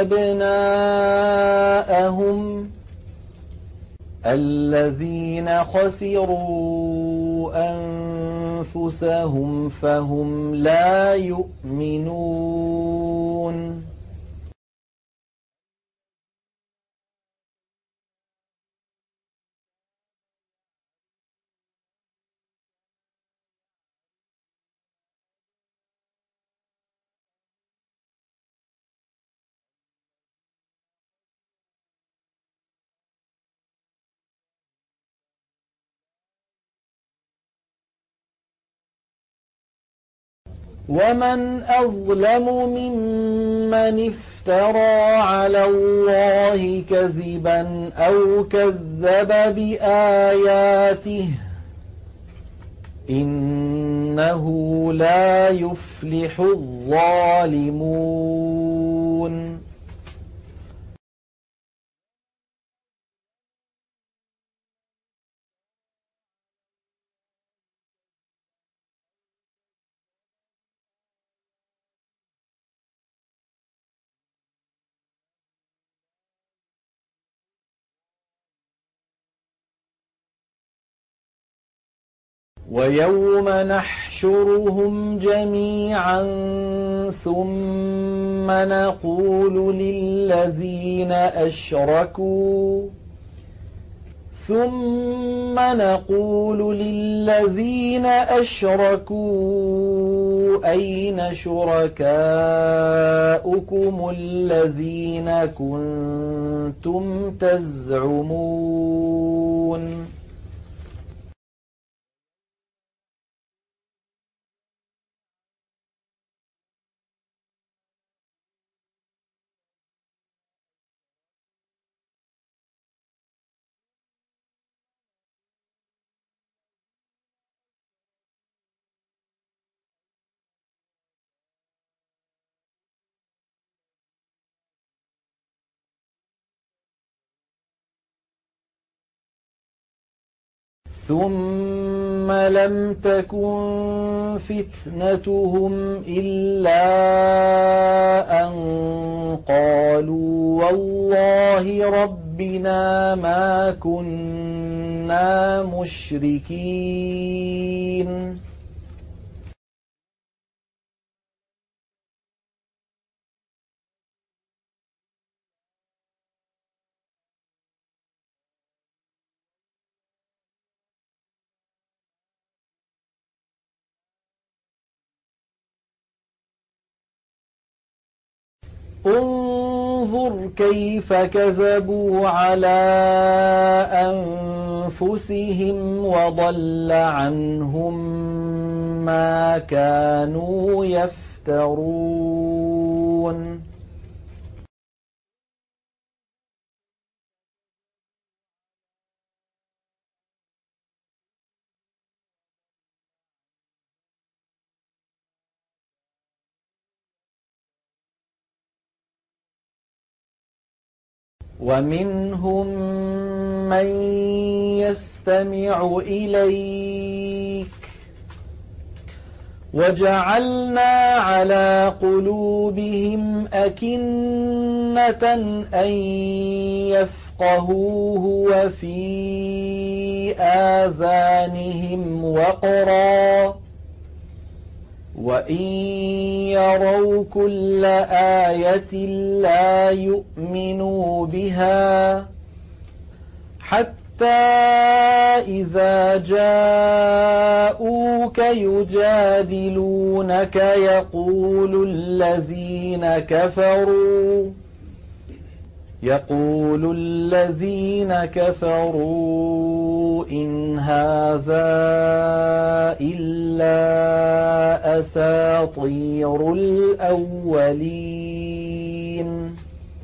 [SPEAKER 1] أَبْنَاءَهُمُ ۘ الَّذِينَ خَسِرُوا أَنفُسَهُمْ فَهُمْ لَا يُؤْمِنُونَ ومن أظلم ممن افترى على الله كذبا أو كذب بآياته إنه لا يفلح الظالمون ويوم نحشرهم جميعا ثم نقول للذين أشركوا ثم نقول للذين أشركوا أين شركاؤكم الذين كنتم تزعمون ثم لم تكن فتنتهم إلا أن قالوا والله ربنا ما كنا مشركين انظر كيف كذبوا على أنفسهم وضل عنهم ما كانوا يفترون ومنهم من يستمع إليك وجعلنا على قلوبهم أكنة أن يفقهوه وفي آذانهم وقرا وإن يروا كل آية لا يؤمنوا بها حتى إذا جاءوك يجادلونك يقول الذين كفروا يقول الذين كفروا إن هذا إلا أساطير الأولين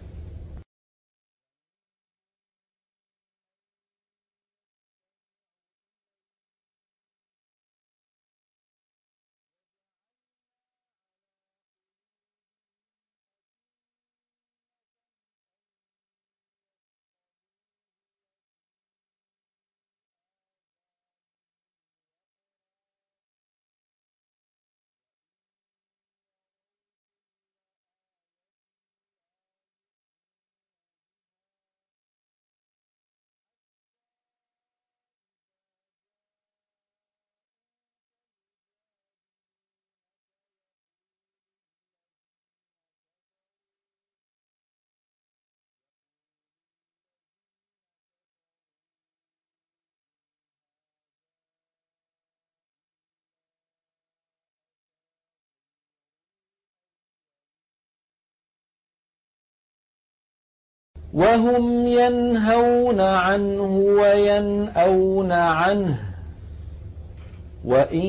[SPEAKER 1] وهم ينهون عنه وينأون عنه وإن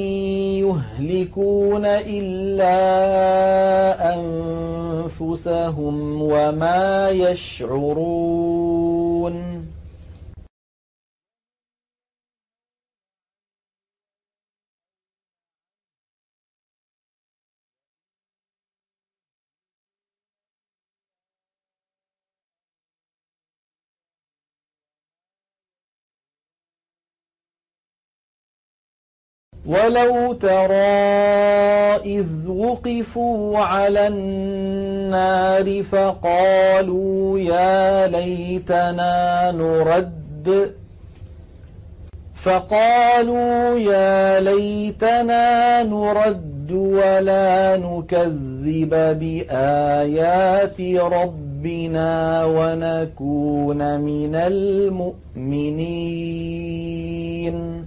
[SPEAKER 1] يهلكون إلا أنفسهم وما يشعرون ولو ترى إذ وقفوا على النار فقالوا يا ليتنا نرد فقالوا يا ليتنا نرد ولا نكذب بآيات ربنا ونكون من المؤمنين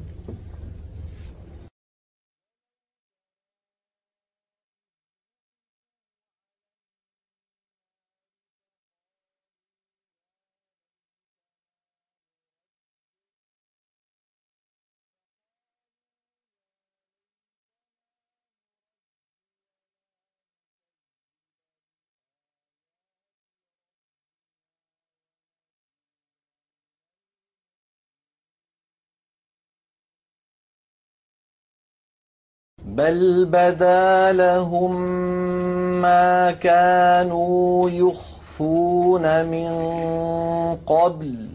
[SPEAKER 1] بل بدا لهم ما كانوا يخفون من قبل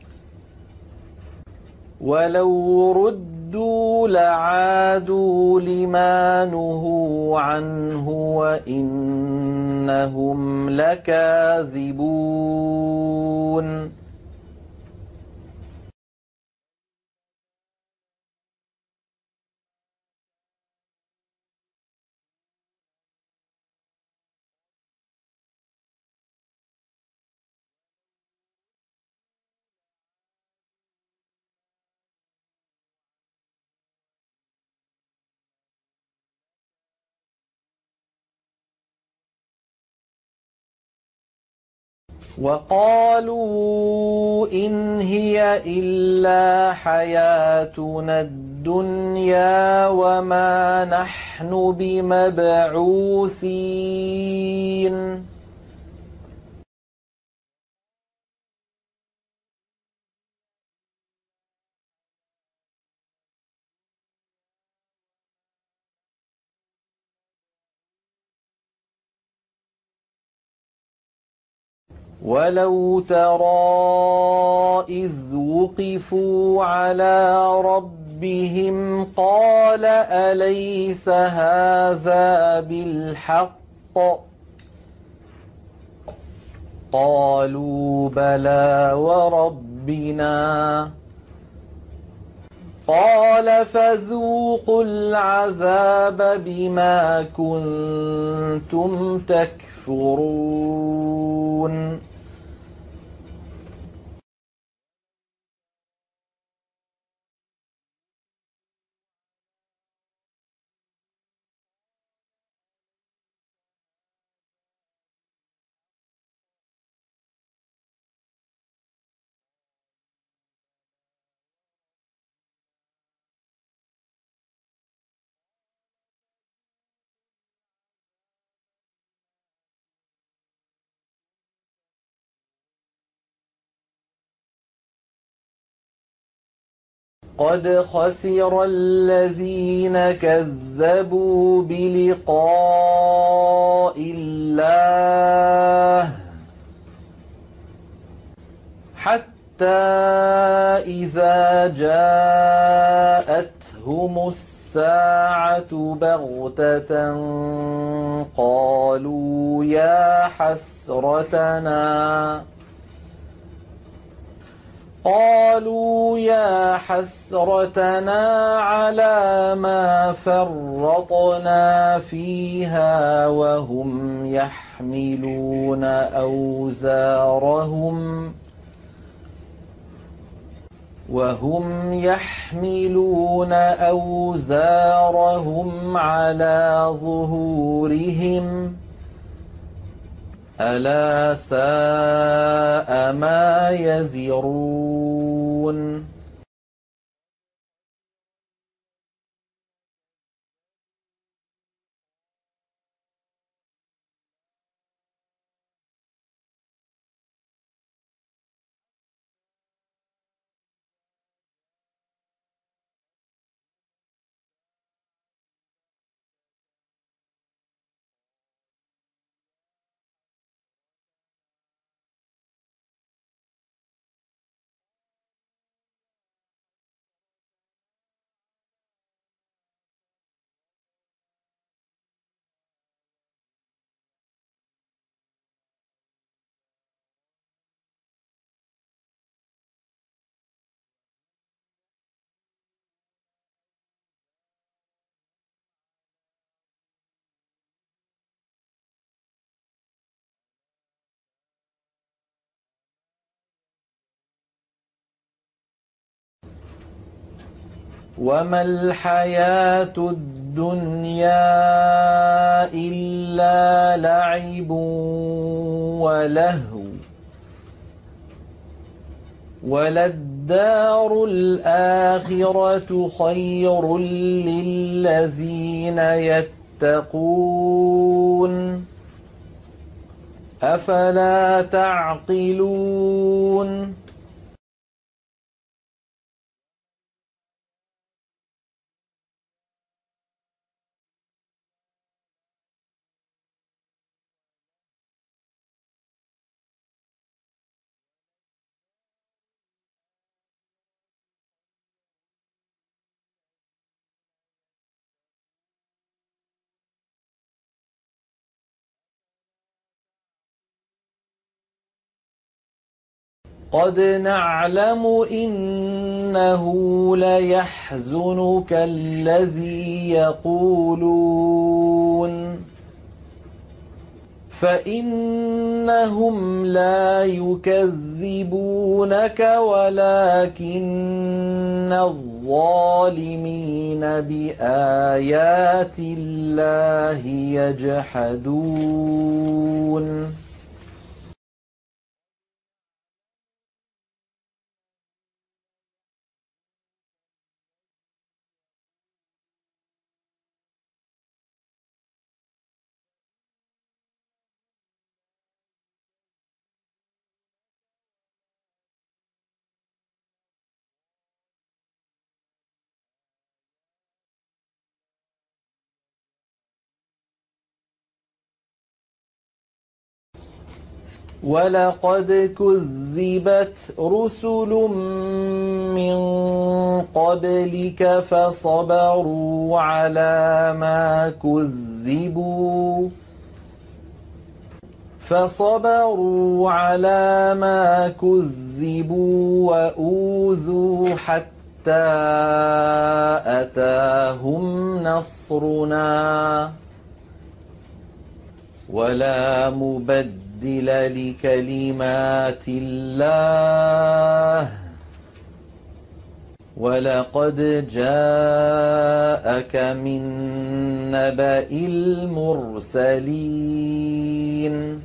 [SPEAKER 1] ولو ردوا لعادوا لما نهوا عنه وإنهم لكاذبون وقالوا إن هي إلا حياتنا الدنيا وما نحن بمبعوثين ولو ترى إذ وقفوا على ربهم قال أليس هذا بالحق قالوا بلى وربنا قال فذوقوا العذاب بما كنتم تكفرون قد خسر الذين كذبوا بلقاء الله حتى إذا جاءتهم الساعة بغتة قالوا يا حسرتنا قالوا يا حسرتنا على ما فرطنا فيها وهم يحملون أوزارهم وهم يحملون أوزارهم على ظهورهم ألا ساء ما يزرون وما الحياة الدنيا إلا لعب ولهو وللدار الآخرة خير للذين يتقون أفلا تعقلون قد نعلم إنه ليحزنك الذي يقولون فإنهم لا يكذبونك ولكن الظالمين بآيات الله يجحدون ولقد كذبت رسل من قبلك فصبروا على ما كذبوا فصبروا على ما كذبوا وأوذوا حتى أتاهم نصرنا ولا مبدل لكلمات الله ولقد جاءك من نبأ المرسلين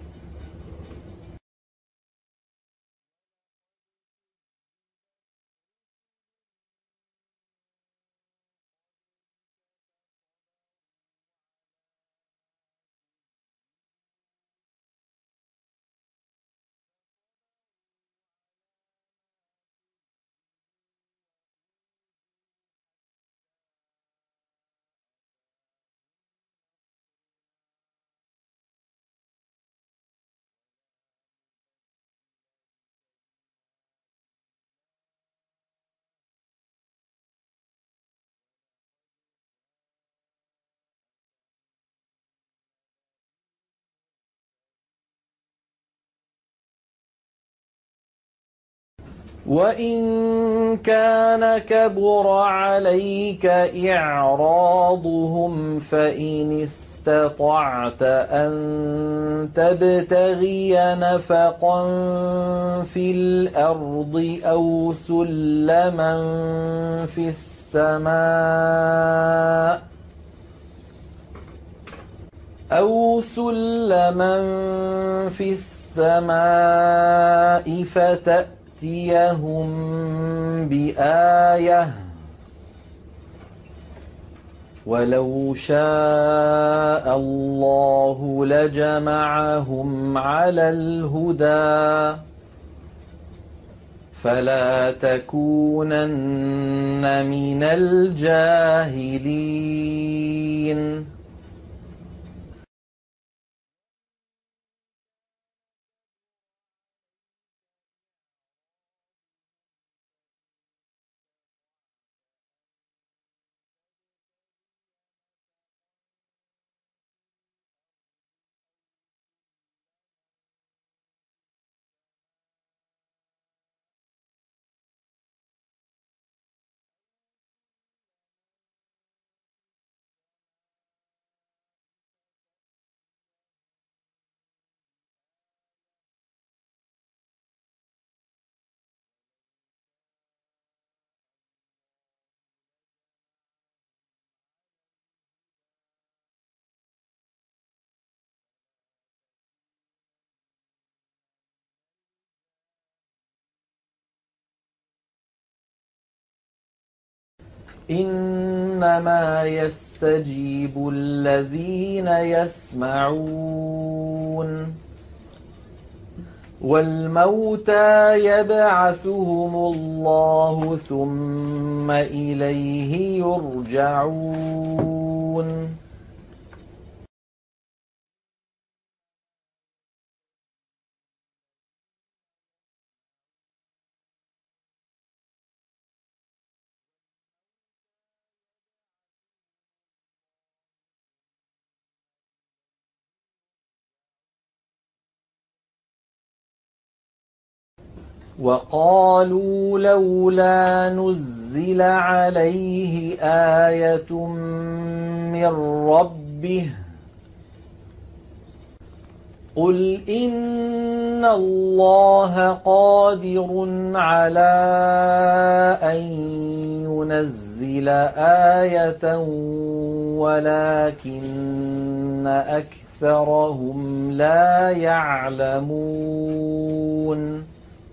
[SPEAKER 1] وإن كان كبر عليك إعراضهم فإن استطعت أن تبتغي نفقا في الأرض أو سلما في السماء أو سلما في السماء فتأتيهم بآية ولو شاء الله لجمعهم على الهدى فلا تكونن من الجاهلين إنما يستجيب الذين يسمعون والموتى يبعثهم الله ثم إليه يرجعون وقالوا لولا نزل عليه آية من ربه قل إن الله قادر على أن ينزل آية ولكن أكثرهم لا يعلمون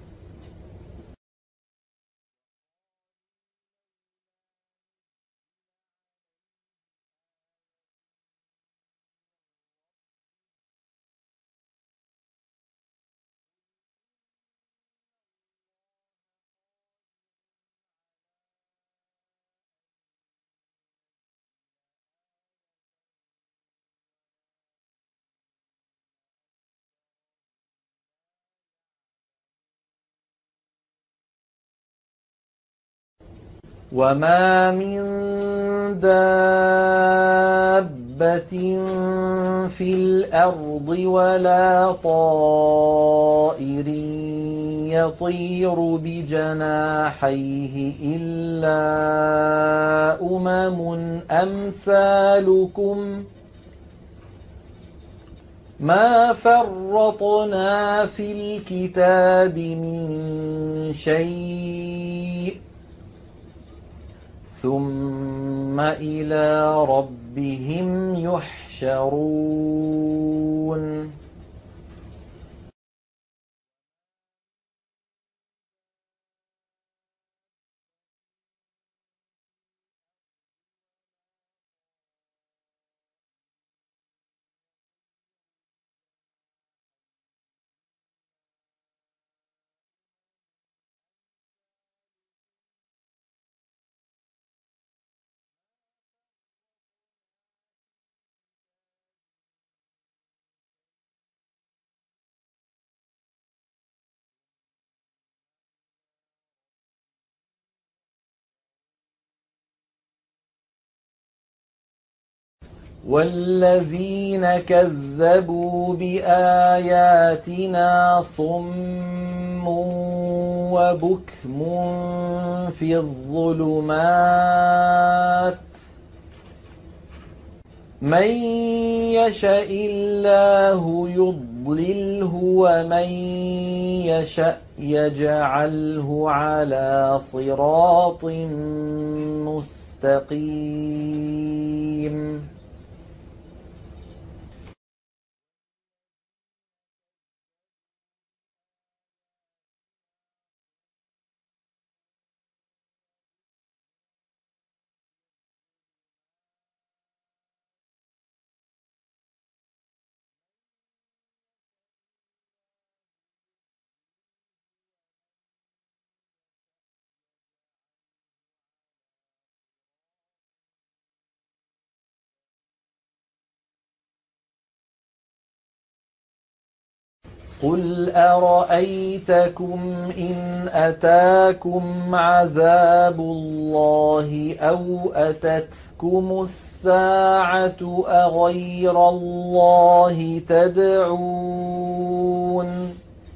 [SPEAKER 1] وما من دابة في الأرض ولا طائر يطير بجناحيه إلا أمم أمثالكم ما فرطنا في الكتاب من شيء ثم إلى ربهم يحشرون والذين كذبوا بآياتنا صم وبكم في الظلمات من يشاء الله يضلله ومن يشاء يجعله على صراط مستقيم قل أرأيتكم إن أتاكم عذاب الله أو أتتكم الساعة أغير الله تدعون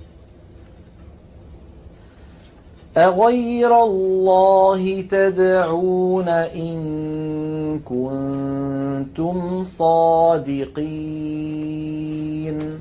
[SPEAKER 1] أغير الله تدعون إن كنتم صادقين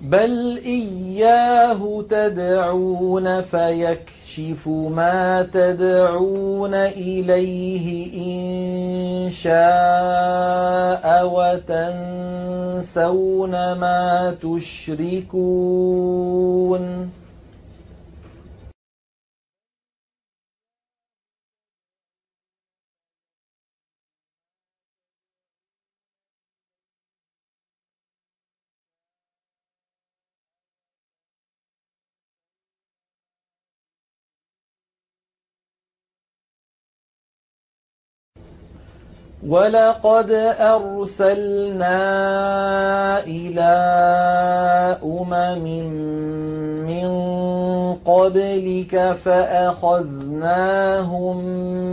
[SPEAKER 1] بل إياه تدعون فيكشف ما تدعون إليه إن شاء وتنسون ما تشركون ولقد أرسلنا إلى أمم من قبلك فأخذناهم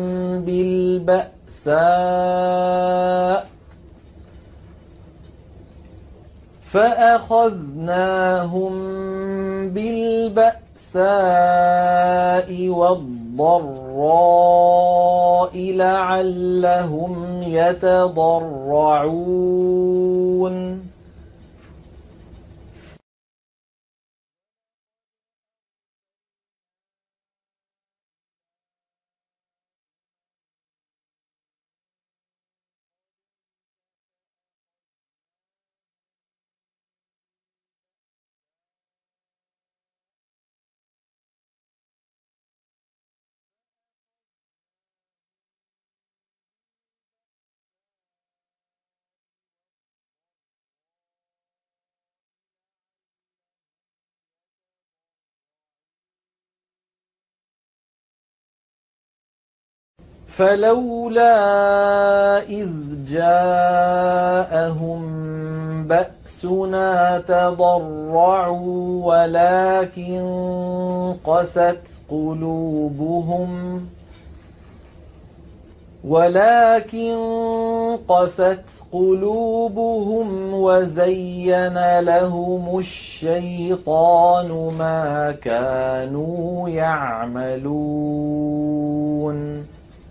[SPEAKER 1] بالبأساء فأخذناهم بالبأساء والضراء لعلهم يتضرعون فلولا إذ جاءهم بأسنا تضرعوا ولكن قست قلوبهم ولكن قست قلوبهم وزين لهم الشيطان ما كانوا يعملون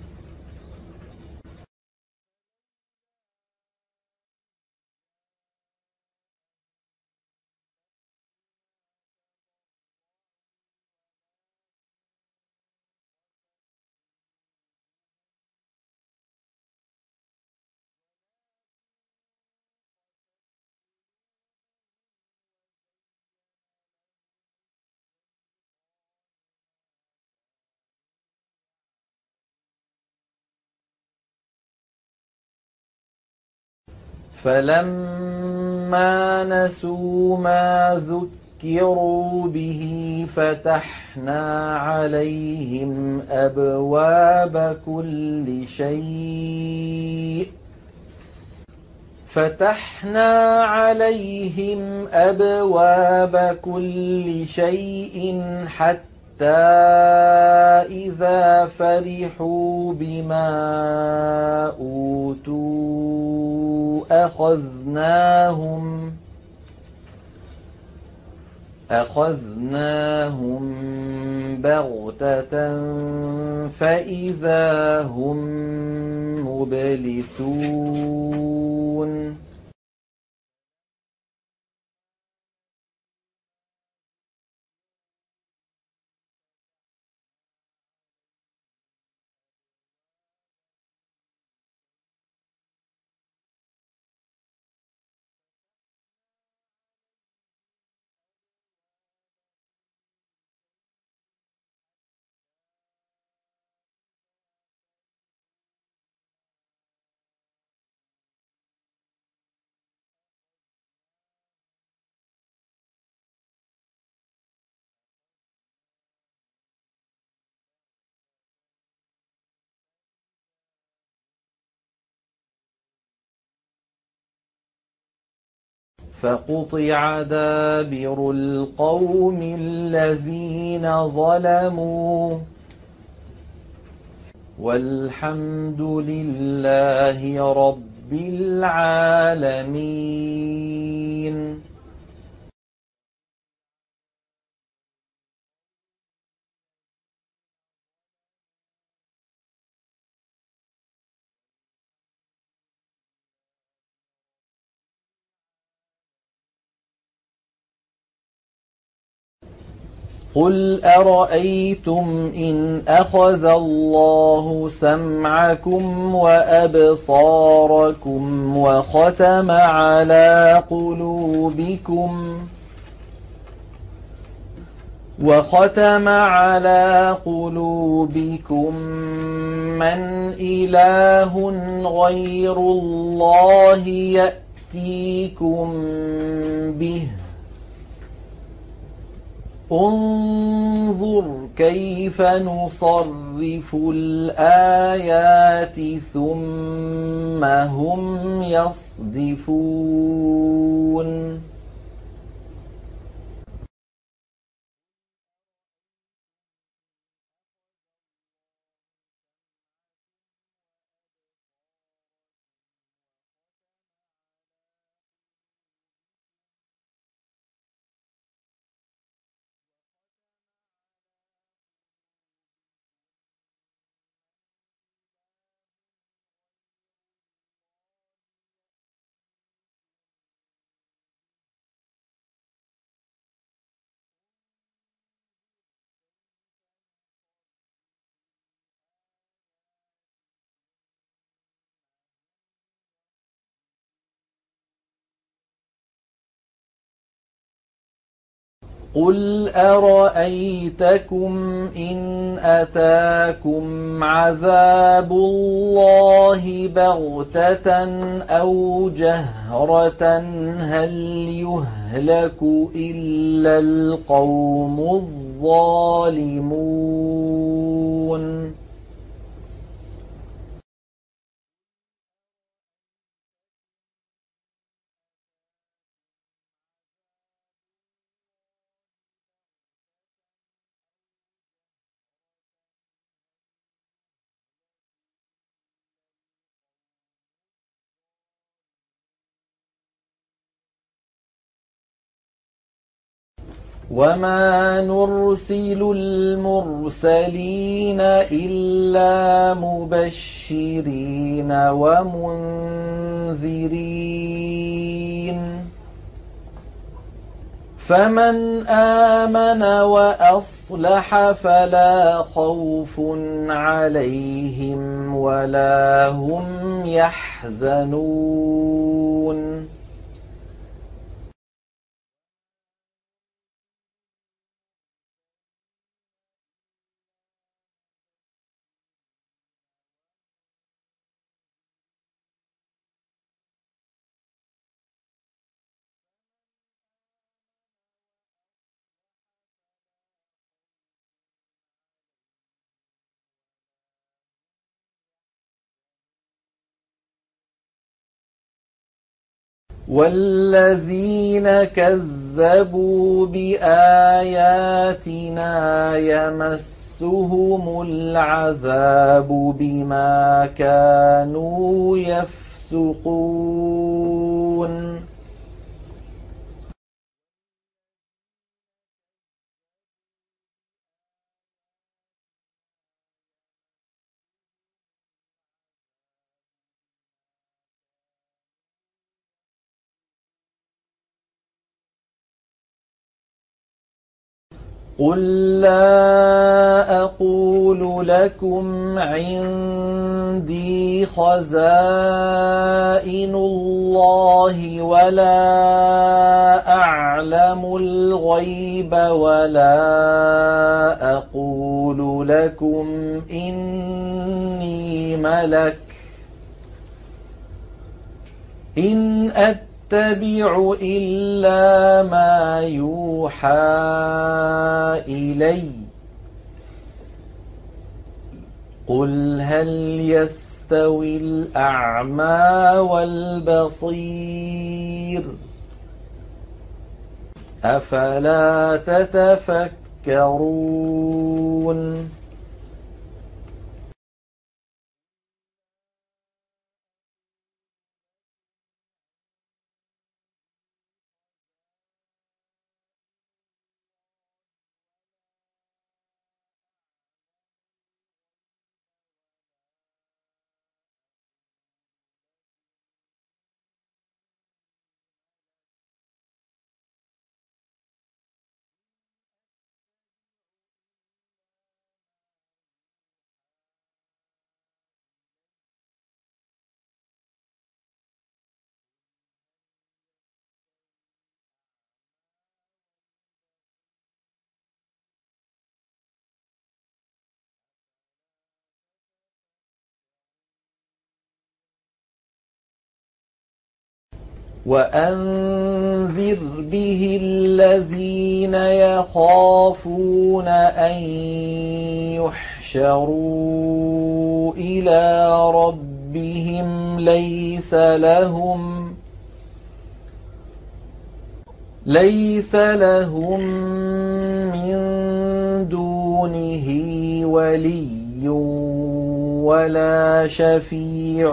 [SPEAKER 1] فلما نسوا ما ذكروا به فتحنا عليهم أبواب كل شيء فتحنا عليهم أبواب كل شيء حتى إذا فرحوا بما أوتوا أخذناهم أخذناهم بغتة فإذا هم مبلسون فقطع دابر القوم الذين ظلموا والحمد لله رب العالمين قُلْ أَرَأَيْتُمْ إِنْ أَخَذَ اللَّهُ سَمْعَكُمْ وَأَبْصَارَكُمْ وَخَتَمَ عَلَىٰ قُلُوبِكُمْ وختم على قلوبكم من إله غير الله يأتيكم به انظر كيف نصرف الآيات ثم هم يصدفون قُلْ أَرَأَيْتَكُمْ إِنْ أَتَاكُمْ عَذَابُ اللَّهِ بَغْتَةً أَوْ جَهْرَةً هَلْ يُهْلَكُ إِلَّا الْقَوْمُ الظَّالِمُونَ وَمَا نُرْسِلُ الْمُرْسَلِينَ إِلَّا مُبَشِّرِينَ وَمُنذِرِينَ ۖ فَمَنْ آمَنَ وَأَصْلَحَ فَلَا خَوْفٌ عَلَيْهِمْ وَلَا هُمْ يَحْزَنُونَ وَالَّذِينَ كَذَّبُوا بِآيَاتِنَا يَمَسُّهُمُ الْعَذَابُ بِمَا كَانُوا يَفْسُقُونَ قُل لَّا أَقُولُ لَكُمْ عِندِي خَزَائِنُ اللَّهِ وَلَا أَعْلَمُ الْغَيْبَ وَلَا أَقُولُ لَكُمْ إِنِّي مَلَكٌ ۖ إِنْ أَتَّبِعُ إِلَّا مَا يُوحَىٰ إِلَيَّ ۚ قُلْ هَلْ يَسْتَوِي الْأَعْمَىٰ وَالْبَصِيرُ أَفَلَا تَتَفَكَّرُونَ وأنذر به الذين يخافون أن يحشروا إلى ربهم ليس لهم ليس لهم من دونه ولي ولا شفيع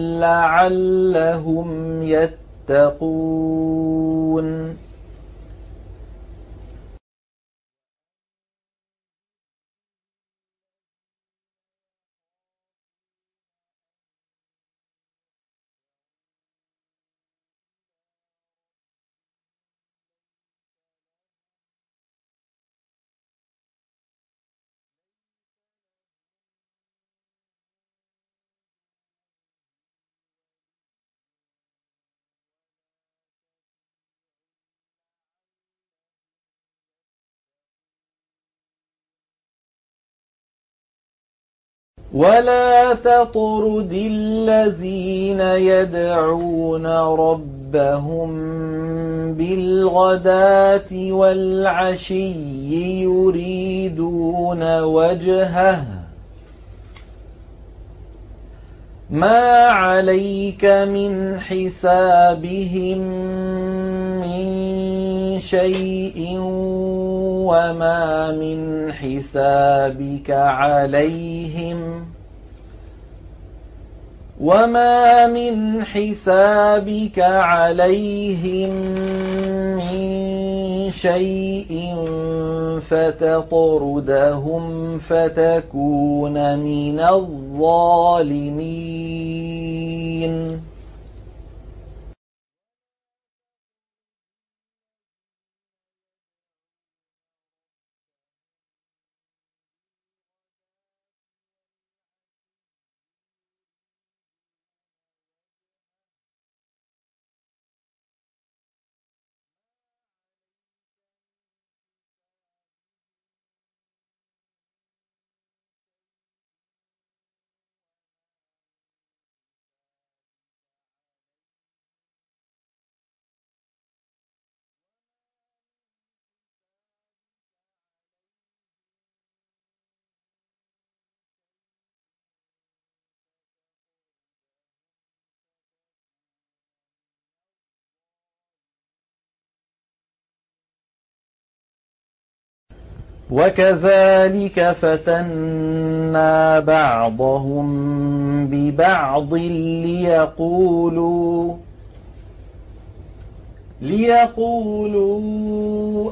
[SPEAKER 1] لعلهم يتقون ولا تطرد الذين يدعون ربهم بالغداة والعشي يريدون وجهه ما عليك من حسابهم من شيء وما من حسابك عليهم وما من حسابك عليهم من شيء فتطردهم فتكون من الظالمين وكذلك فتنا بعضهم ببعض ليقولوا ليقولوا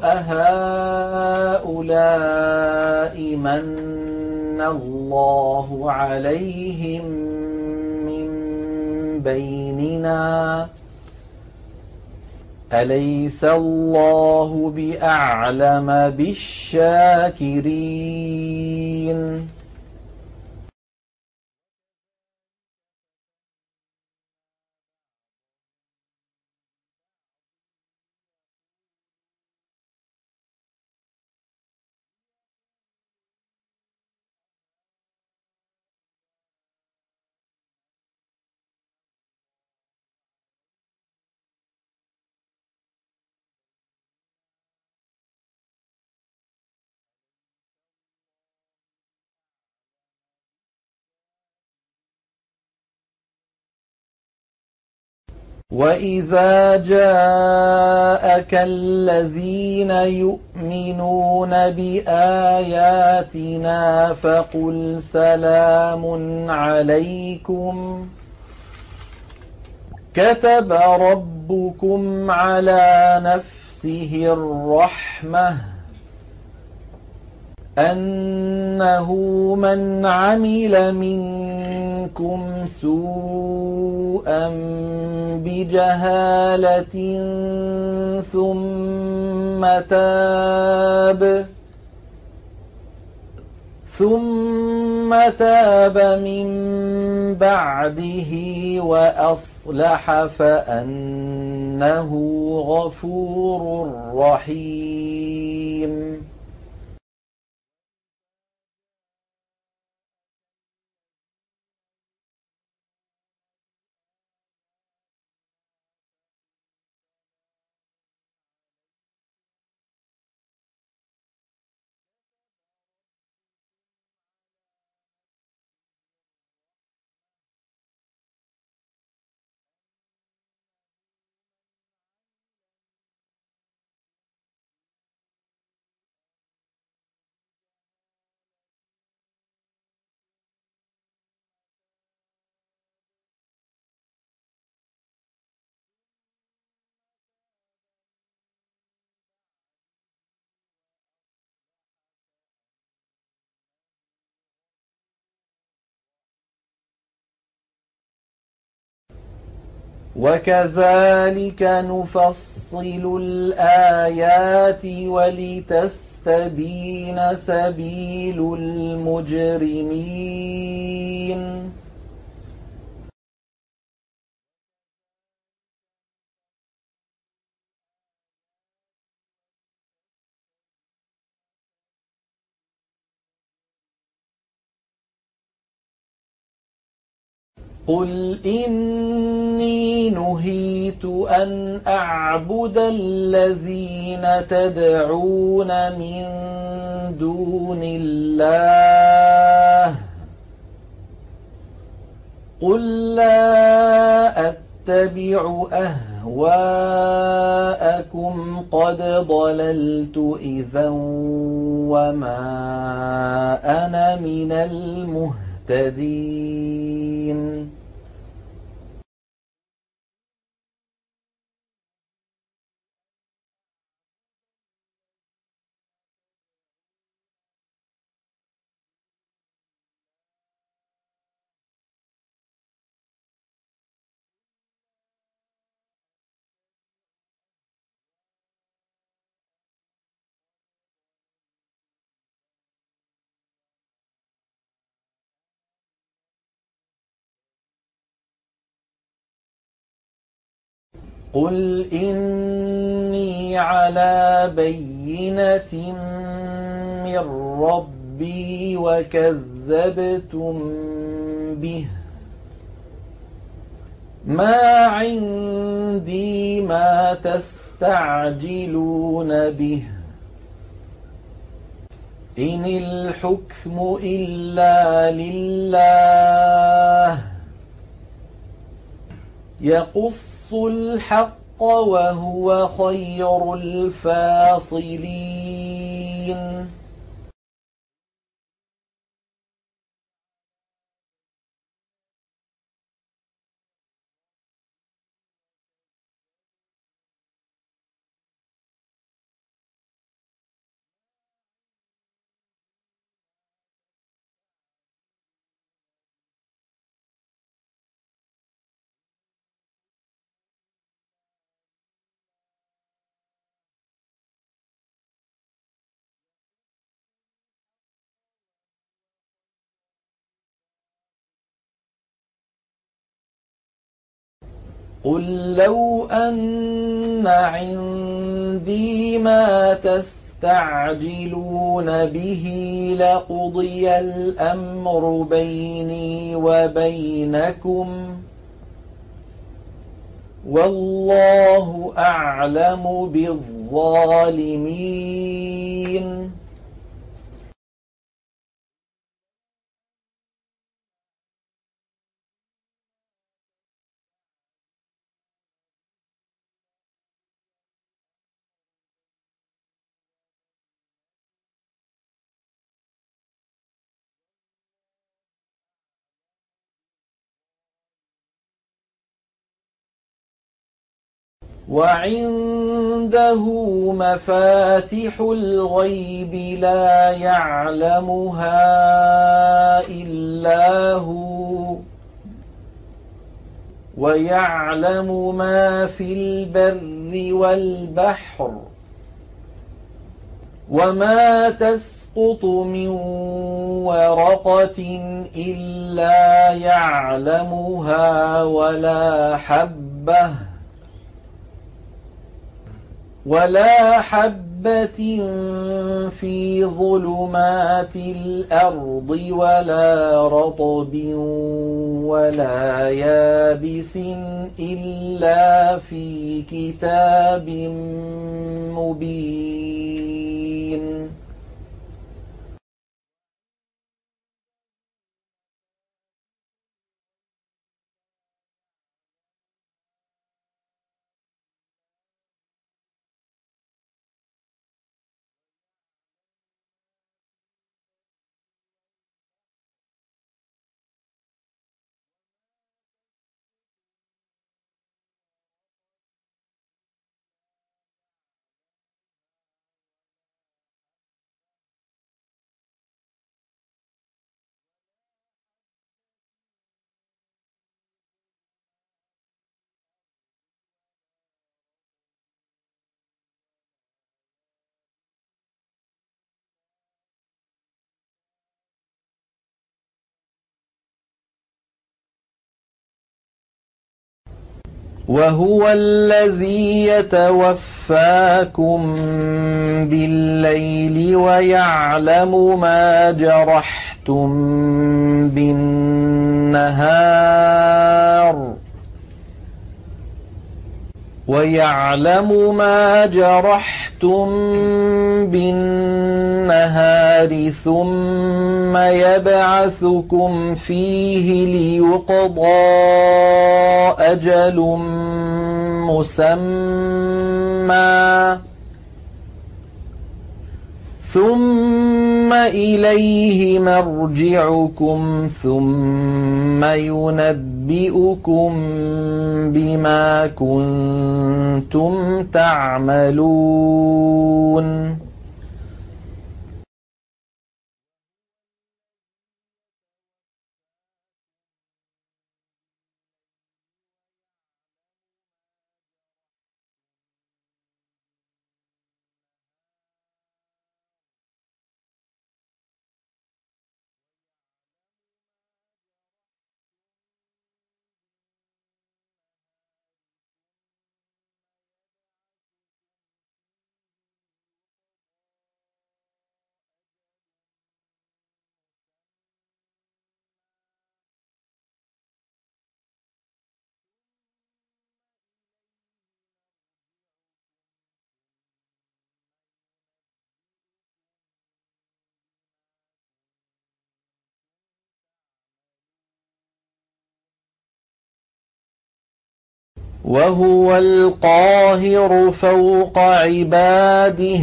[SPEAKER 1] أهؤلاء من الله عليهم من بيننا أليس الله بأعلم بالشاكرين وإذا جاءك الذين يؤمنون بآياتنا فقل سلام عليكم كتب ربكم على نفسه الرحمة أنه من عمل منكم سوءا بجهالة ثم تاب ثم تاب من بعده وأصلح فأنه غفور رحيم وكذلك نفصل الآيات ولتستبين سبيل المجرمين. قل إني نهيت أن أعبد الذين تدعون من دون الله قل لا أتبع أهواءكم قد ضللت إذا وما أنا من المهتدين. قل إني على بينة من ربي وكذبتم به ما عندي ما تستعجلون به إن الحكم إلا لله يقص الحق وهو خير الفاصلين. قل لو أن عندي ما تستعجلون به لقضي الأمر بيني وبينكم والله أعلم بالظالمين. وعنده مفاتح الغيب لا يعلمها إلا هو ويعلم ما في البر والبحر وما تسقط من ورقة إلا يعلمها ولا حبة ولا حبة في ظلمات الأرض ولا رطب ولا يابس إلا في كتاب مبين. وهو الذي يتوفاكم بالليل ويعلم ما جرحتم بالنهار ويعلم ما جرحتم بالنهار ثم يبعثكم فيه ليقضى أجل مسمى ثم إليه مرجعكم ثم ينبئكم بما كنتم تعملون وهو القاهر فوق عباده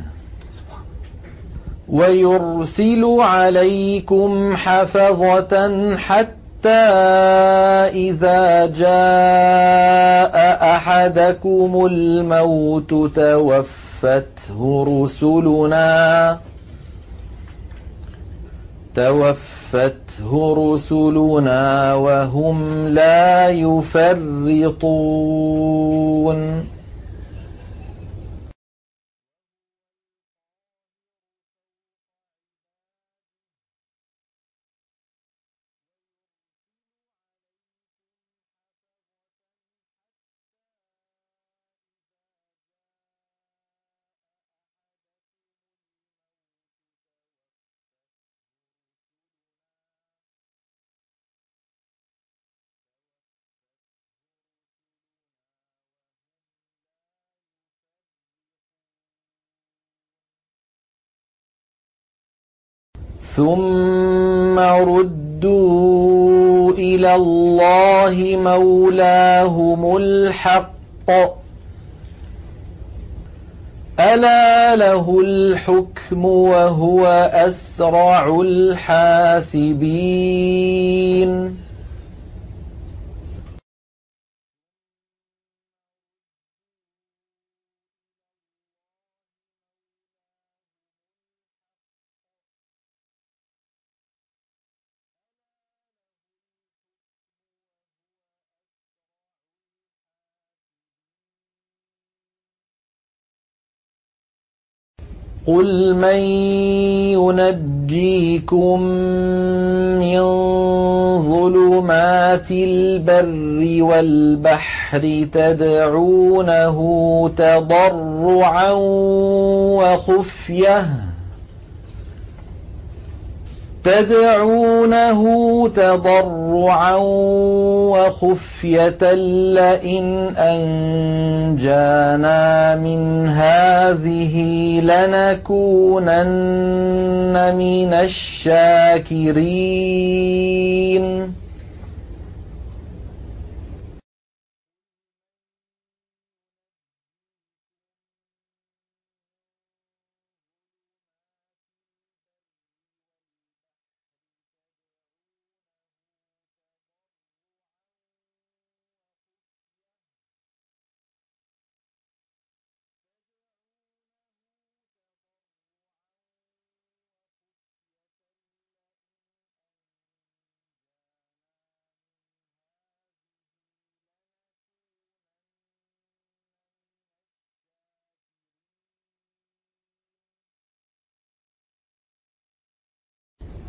[SPEAKER 1] ويرسل عليكم حفظة حتى إذا جاء أحدكم الموت توفته رسلنا توفته رسلنا وهم لا يفرطون ثم ردوا إلى الله مولاهم الحق ألا له الحكم وهو أسرع الحاسبين قل من ينجيكم من ظلمات البر والبحر تدعونه تضرعا وخفية تدعونه تضرعا وخفية لئن أنجانا من هذه لنكونن من الشاكرين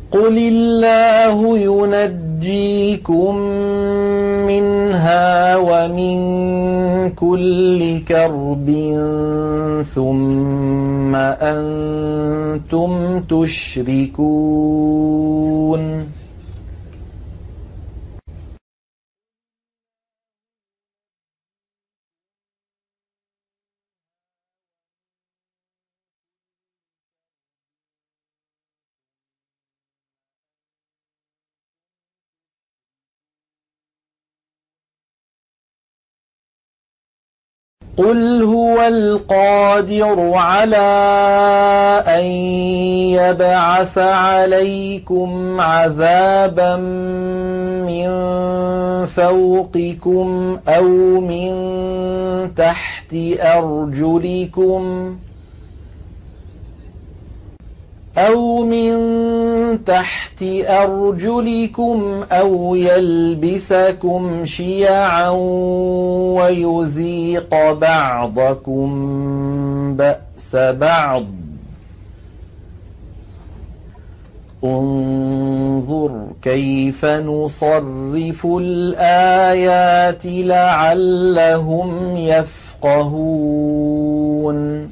[SPEAKER 1] قل الله ينجيكم منها ومن كل كرب ثم أنتم تشركون قل هو القادر على أن يبعث عليكم عذابا من فوقكم أو من تحت أرجلكم أو من تحت أرجلكم أو يلبسكم شيعا ويذيق بعضكم بأس بعض انظر كيف نصرف الآيات لعلهم يفقهون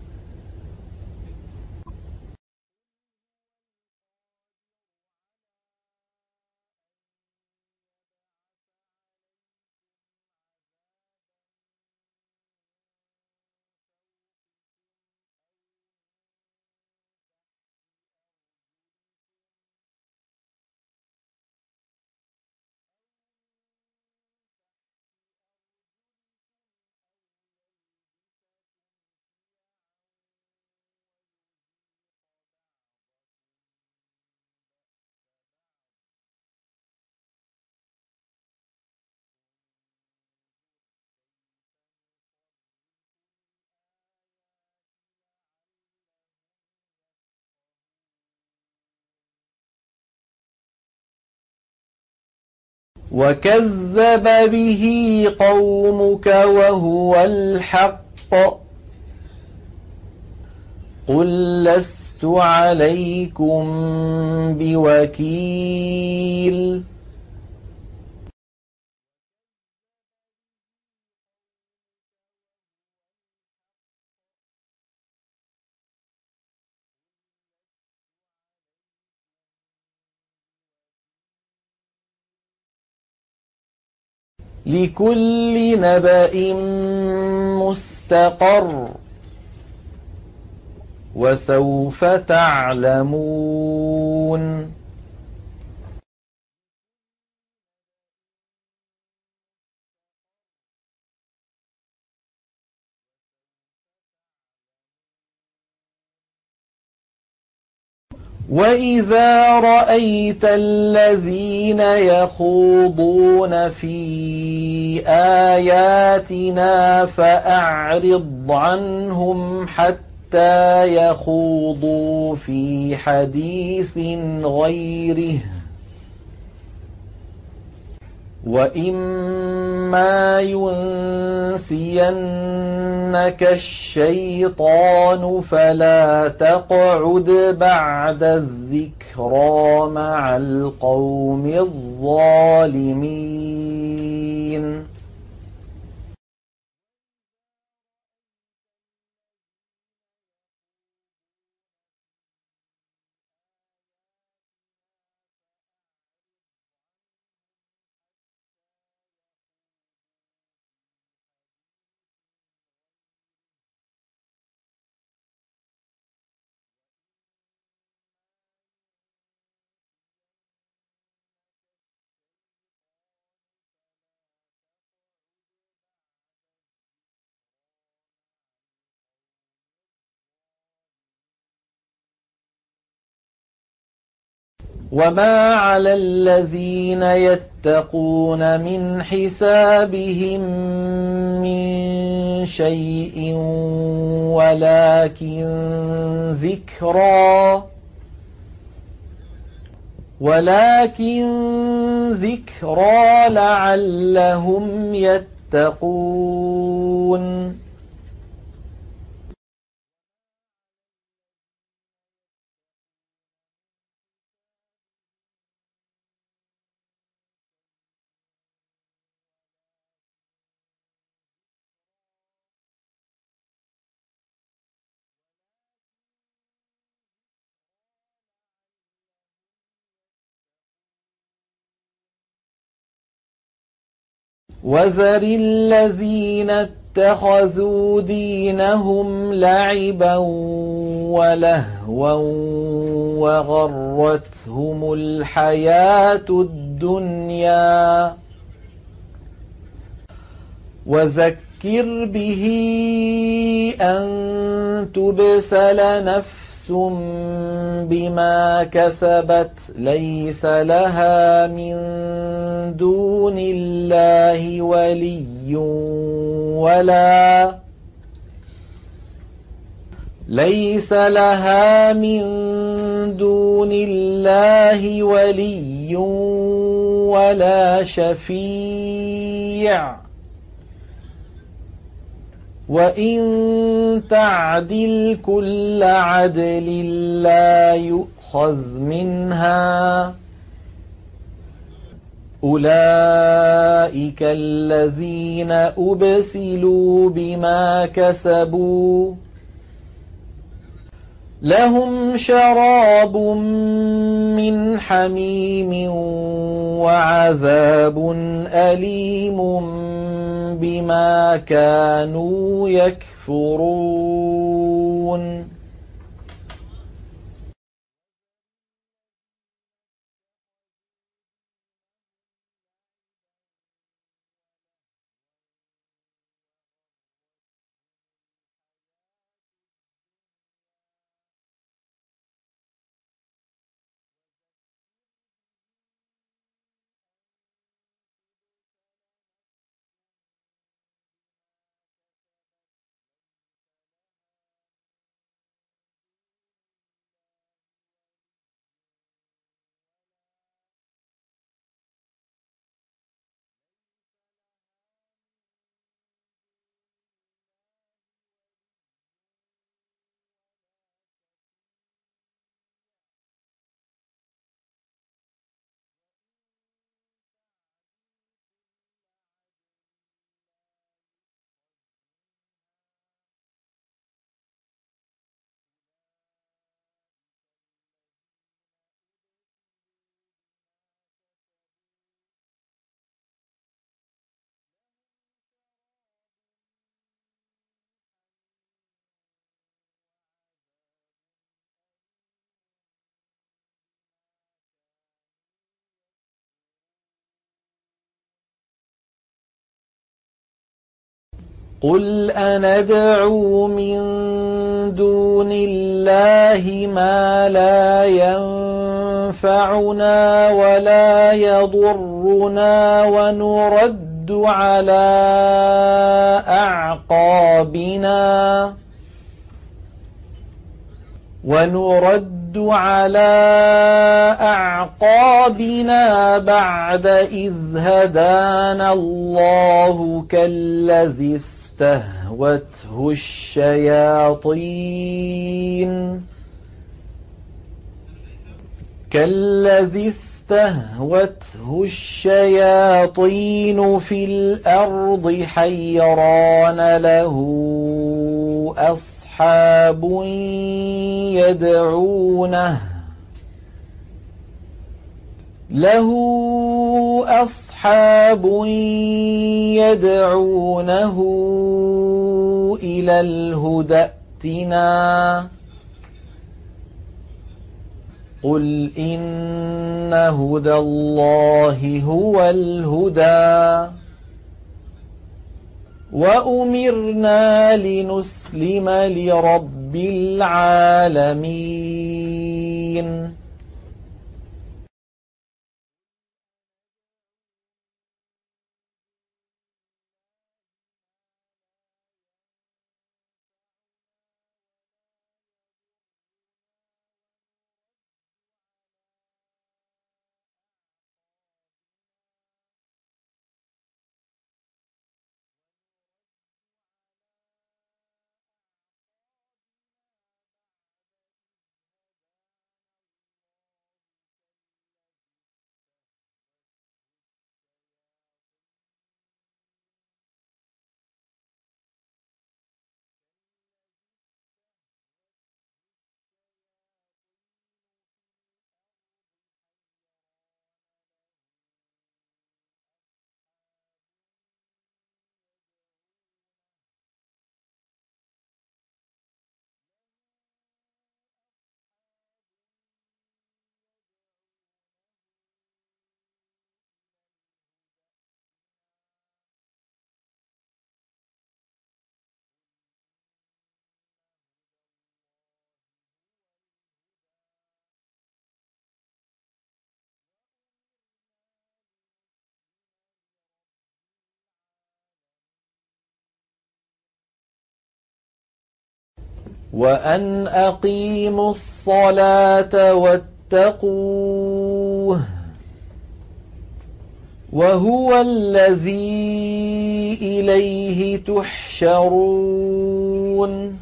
[SPEAKER 1] وكذب به قومك وهو الحق قل لست عليكم بوكيل لكل نبأ مستقر وسوف تعلمون وإذا رأيت الذين يخوضون في آياتنا فأعرض عنهم حتى يخوضوا في حديث غيره وإما ينسينك الشيطان فلا تقعد بعد الذكرى مع القوم الظالمين وما على الذين يتقون من حسابهم من شيء ولكن ذكرى ولكن ذكرى لعلهم يتقون وذر الذين اتخذوا دينهم لعبا ولهوا وغرتهم الحياة الدنيا وذكر به أن تبسل نفس بما كسبت ليس لها من دون الله ولي ولا ليس لها من دون الله ولي ولا شفيع وإن تعدل كل عدل لا يؤخذ منها أولئك الذين أبسلوا بما كسبوا لهم شراب من حميم وعذاب أليم بما كانوا يكفرون قل أندعو من دون الله ما لا ينفعنا ولا يضرنا ونرد على أعقابنا ونرد على أعقابنا بعد إذ هدانا الله كالذي استهوته الشياطين كالذي استهوته الشياطين في الأرض حيران له أصحاب يدعونه له أصحاب يدعونه إلى الهدى ائتنا قل إن هدى الله هو الهدى وأمرنا لنسلم لرب العالمين وأن أقيموا الصلاة واتقوه وهو الذي إليه تحشرون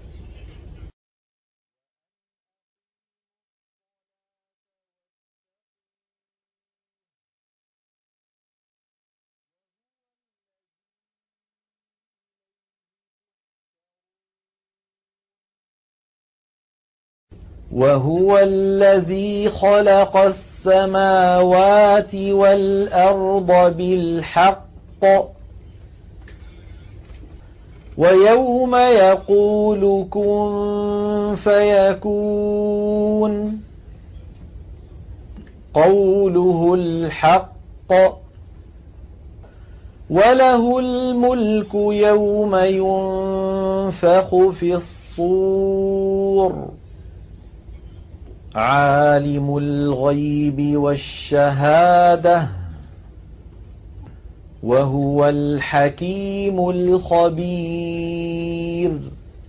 [SPEAKER 1] وهو الذي خلق السماوات والأرض بالحق ويوم يقول كن فيكون قوله الحق وله الملك يوم ينفخ في الصور عالم الغيب والشهادة وهو الحكيم الخبير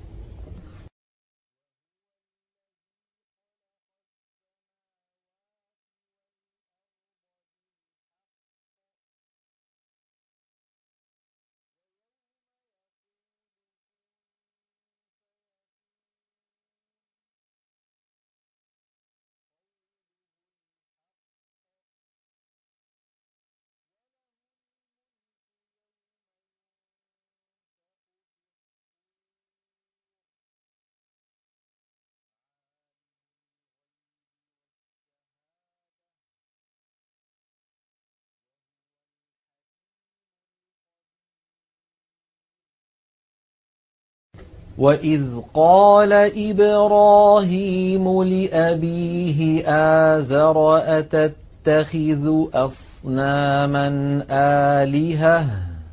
[SPEAKER 1] وإذ قال إبراهيم لأبيه آزر أتتخذ أصناما آلهة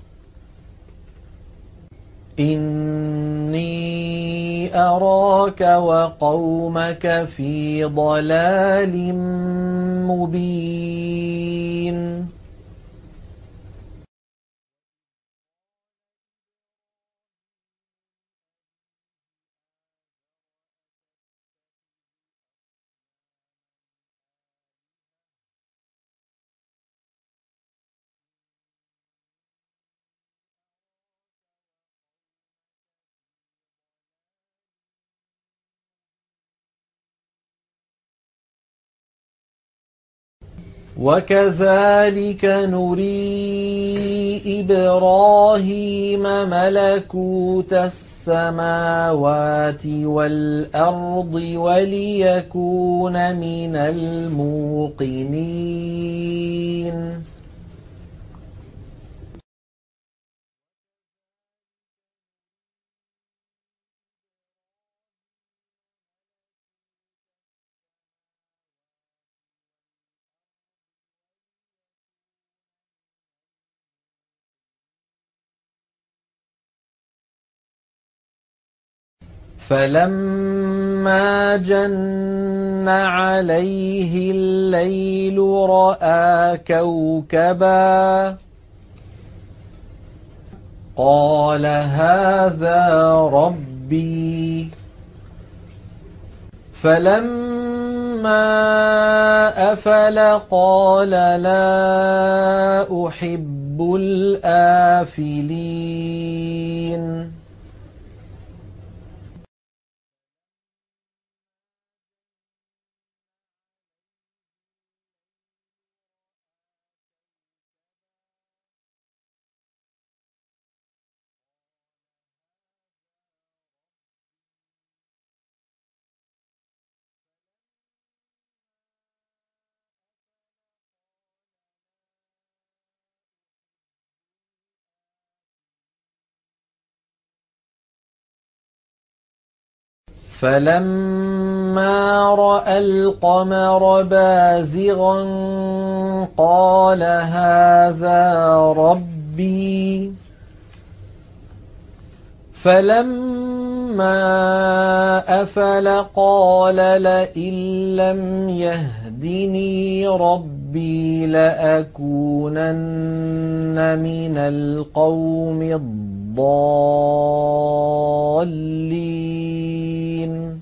[SPEAKER 1] إني أراك وقومك في ضلال مبين وكذلك نري إبراهيم ملكوت السماوات والأرض وليكون من الموقنين فلما جن عليه الليل رأى كوكبا قال هذا ربي فلما أفل قال لا أحب الآفلين فلما رأى القمر بازغا قال هذا ربي فلما أفل قال لئن لم يهدني ربي لأكونن من القوم الضالين الضالين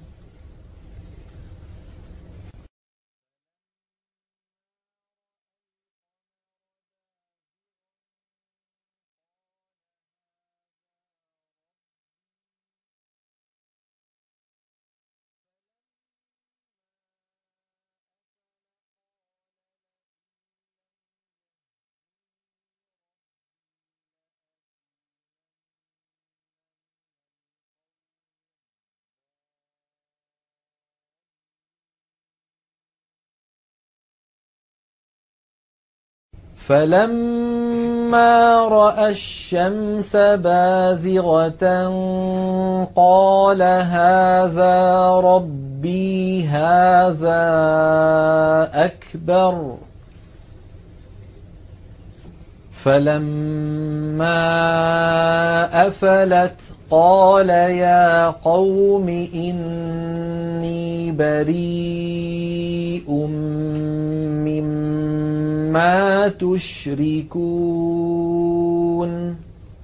[SPEAKER 1] فلما رأى الشمس بازغة قال هذا ربي هذا أكبر فلما أفلت قال يا قوم إني بريء مما تشركون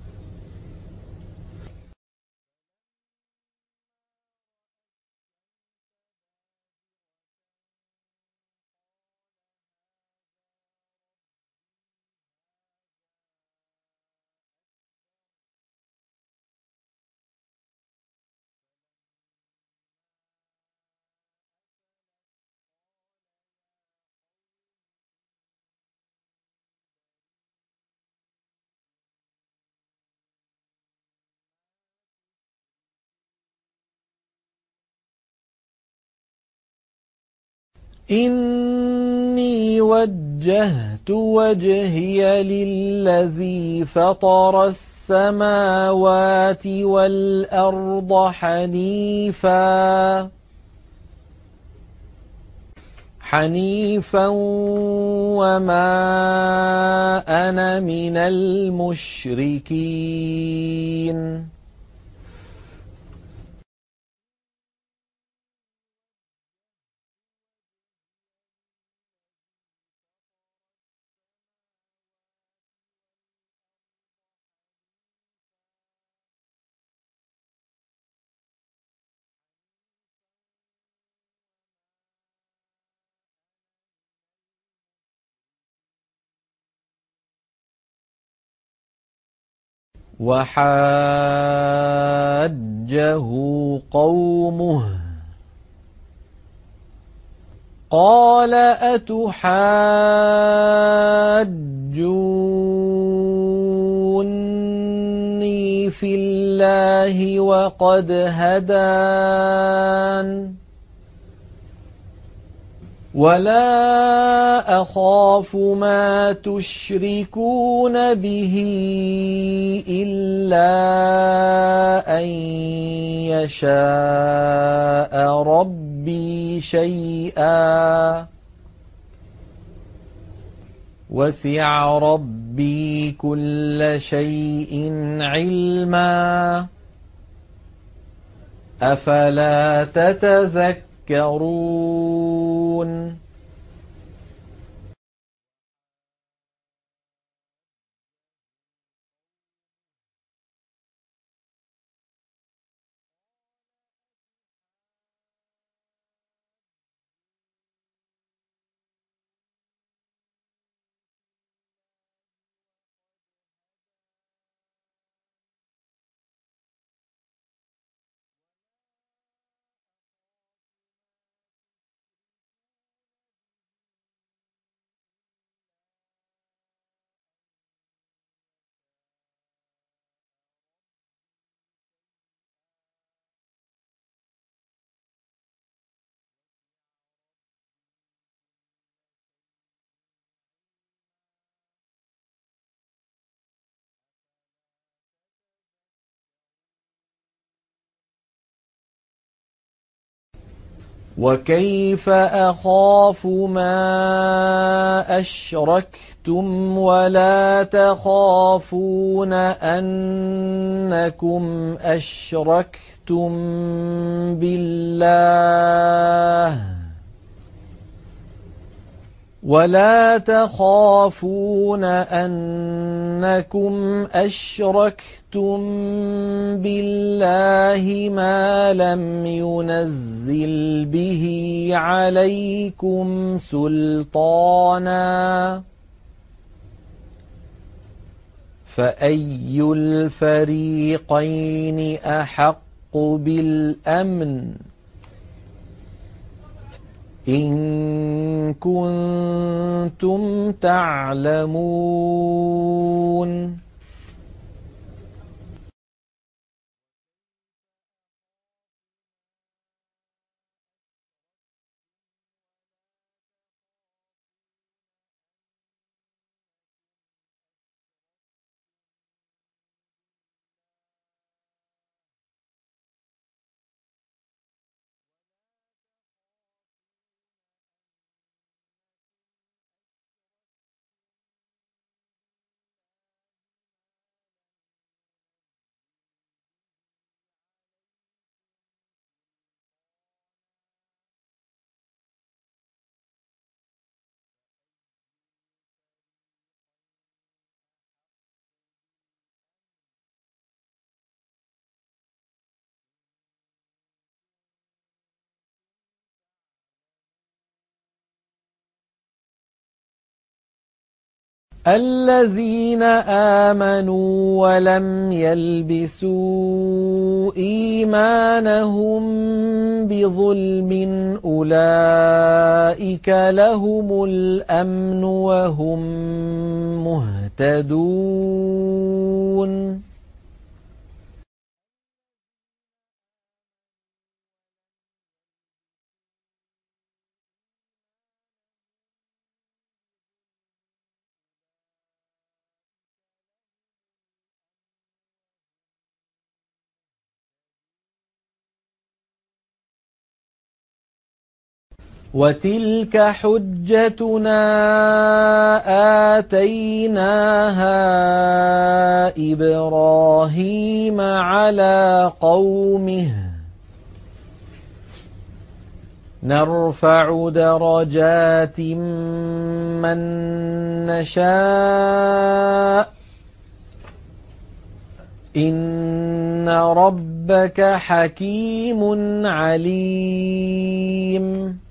[SPEAKER 1] إني وجهت وجهي للذي فطر السماوات والأرض حنيفا حنيفا وما أنا من المشركين وحاجه قومه قال أتحاجوني في الله وقد هدان ولا أخاف ما تشركون به إلا أن يشاء ربي شيئا وسع ربي كل شيء علما أفلا تتذكرون وكيف أخاف ما أشركتم ولا تخافون أنكم أشركتم بالله ولا تخافون أنكم أشركتم بالله ما لم ينزل به عليكم سلطانا فأي الفريقين أحق بالأمن إن كنتم تعلمون الذين آمنوا ولم يلبسوا إيمانهم بظلم أولئك لهم الأمن وهم مهتدون وتلك حجتنا آتيناها إبراهيم على قومه نرفع درجات من نشاء إن ربك حكيم عليم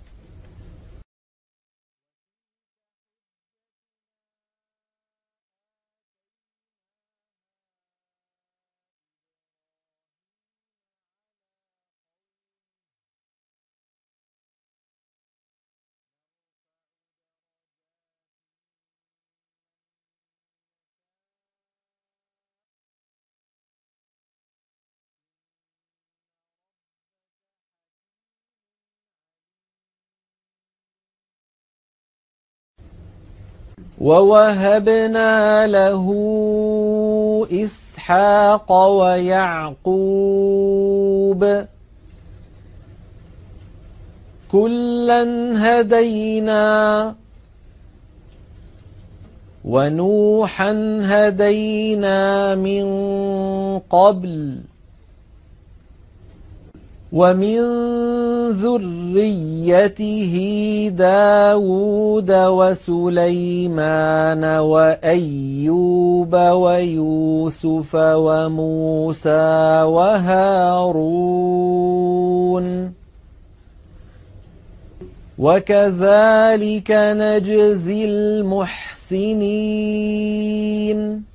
[SPEAKER 1] ووهبنا له إسحاق ويعقوب كلا هدينا ونوحا هدينا من قبل ومن ذريته داود وسليمان وأيوب ويوسف وموسى وهارون وكذلك نجزي المحسنين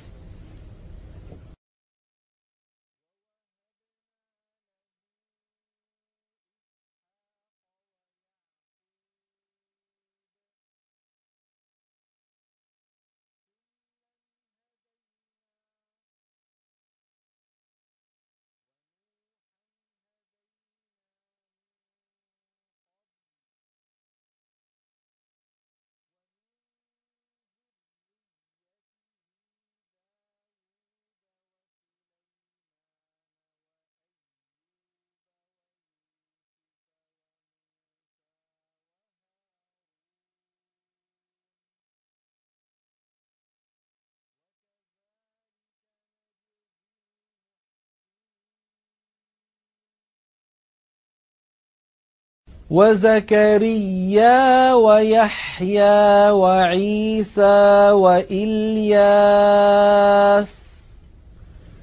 [SPEAKER 1] وزكريا ويحيى وعيسى وإلياس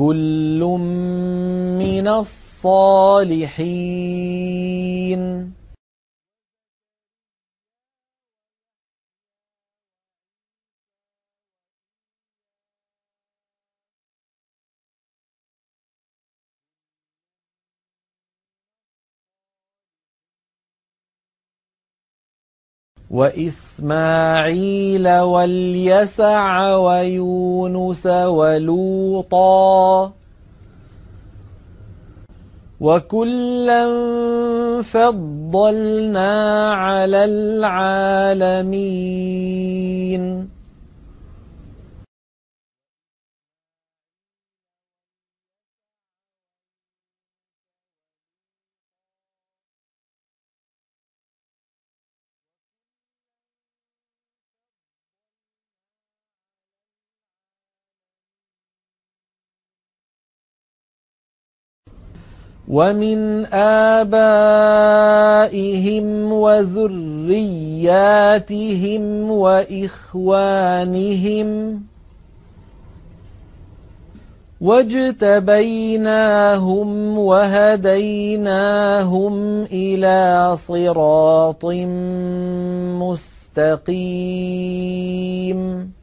[SPEAKER 1] كُلٌّ مِّنَ الصَّالِحِينَ وَإِسْمَاعِيلَ وَالْيَسَعَ وَيُونُسَ وَلُوطًا وَكُلًّا فَضَّلْنَا عَلَى الْعَالَمِينَ وَمِنْ آبَائِهِمْ وَذُرِّيَّاتِهِمْ وَإِخْوَانِهِمْ ۖ وَاجْتَبَيْنَاهُمْ وَهَدَيْنَاهُمْ إِلَىٰ صِرَاطٍ مُّسْتَقِيمٍ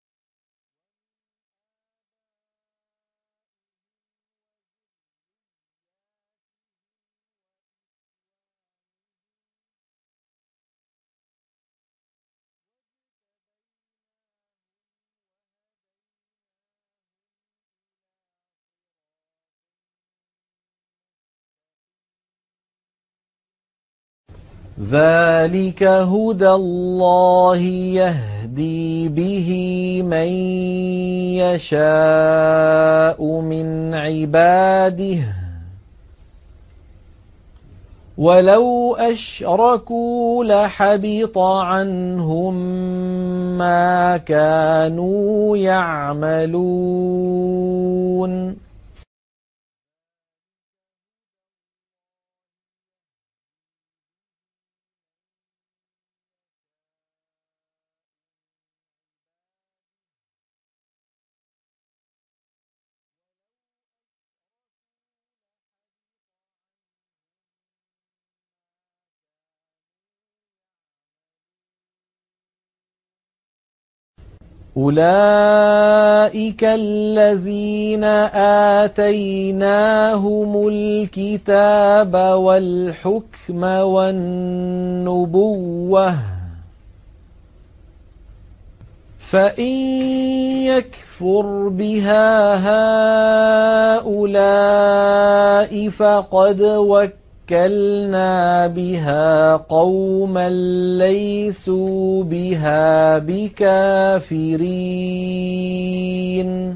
[SPEAKER 1] ذَٰلِكَ هُدَى اللَّهِ يَهْدِي بِهِ مَن يَشَاءُ مِنْ عِبَادِهِ ۚ وَلَوْ أَشْرَكُوا لَحَبِطَ عَنْهُم مَّا كَانُوا يَعْمَلُونَ أُولَٰئِكَ الَّذِينَ آتَيْنَاهُمُ الْكِتَابَ وَالْحُكْمَ وَالنُّبُوَّةَ ۚ فَإِن يَكْفُرْ بِهَا هَٰؤُلَاءِ فَقَدْ وَكَّلْنَا بِهَا قَوْمًا لَّيْسُوا بِهَا بِكَافِرِينَ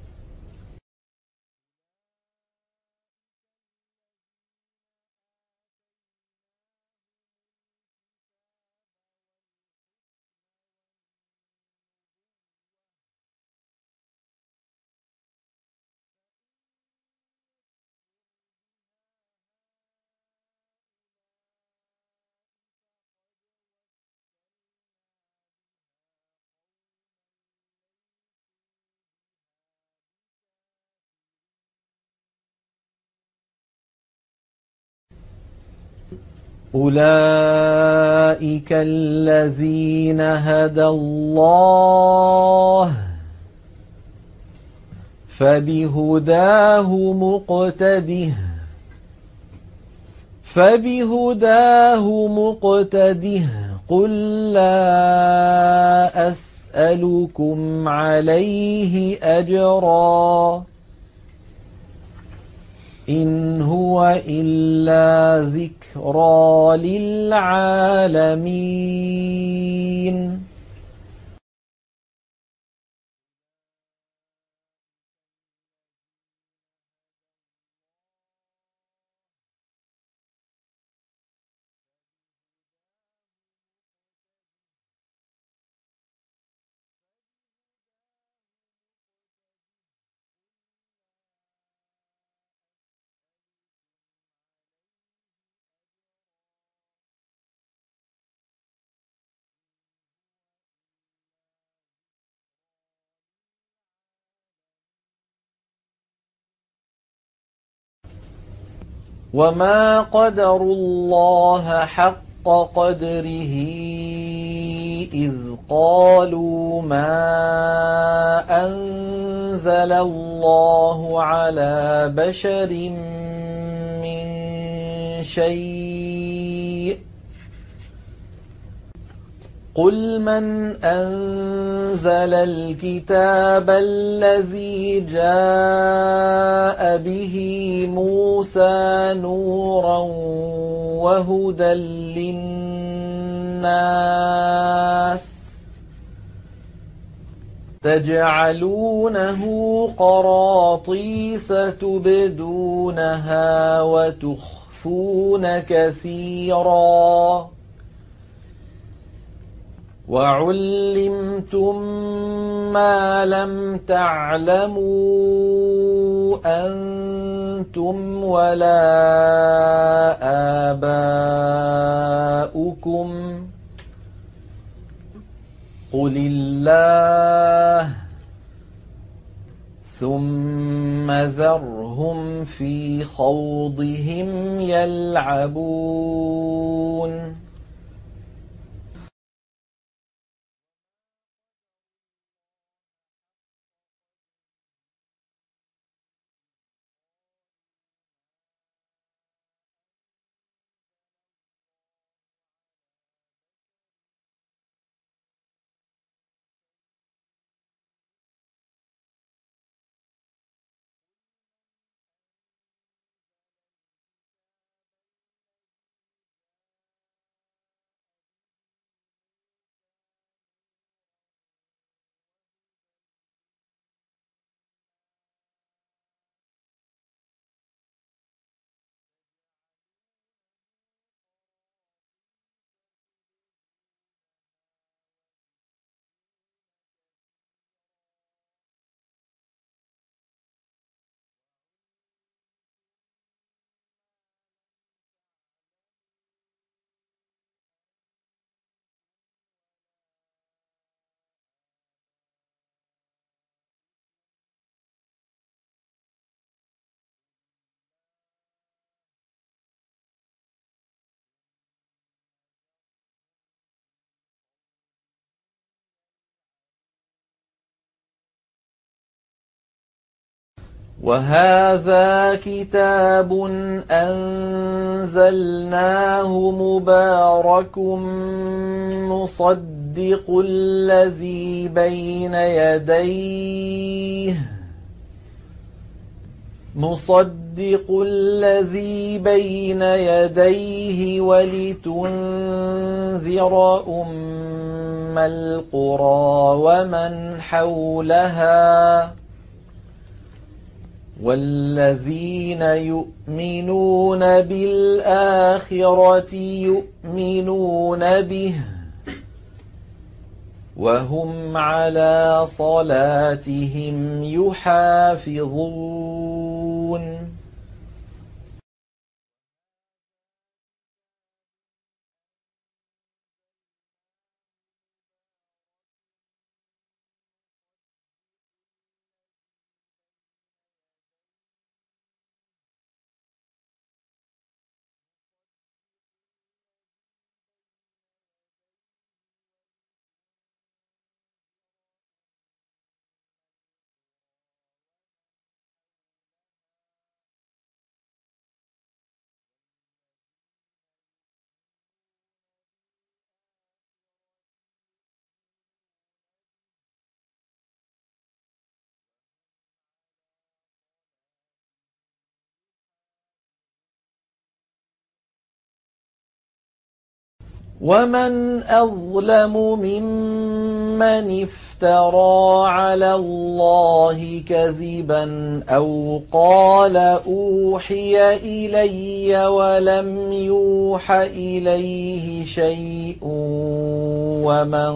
[SPEAKER 1] أُولَٰئِكَ الَّذِينَ هَدَى اللَّهُ ۖ فَبِهُدَاهُ مُقْتَدِهْ فَبِهُدَاهُ مُقْتَدِهْ ۗ قُل لَّا أَسْأَلُكُمْ عَلَيْهِ أَجْرًا ۖ إِنْ هُوَ إِلَّا ذِكْرَىٰ لِلْعَالَمِينَ وما قدروا الله حق قدره إذ قالوا ما أنزل الله على بشر من شيء قل من أنزل الكتاب الذي جاء به موسى نورا وهدى للناس تجعلونه قراطيس تبدونها وتخفون كثيرا وعلمتم ما لم تعلموا أنتم ولا آباؤكم قل الله ثم ذرهم في خوضهم يلعبون وهذا كتاب أنزلناه مبارك مصدق الذي بين يديه مصدق الذي بين يديه ولتنذر أم القرى ومن حولها والذين يؤمنون بالآخرة يؤمنون به وهم على صلاتهم يحافظون ومن أظلم ممن افترى على الله كذبا أو قال أوحي إلي ولم يوح إليه شيء ومن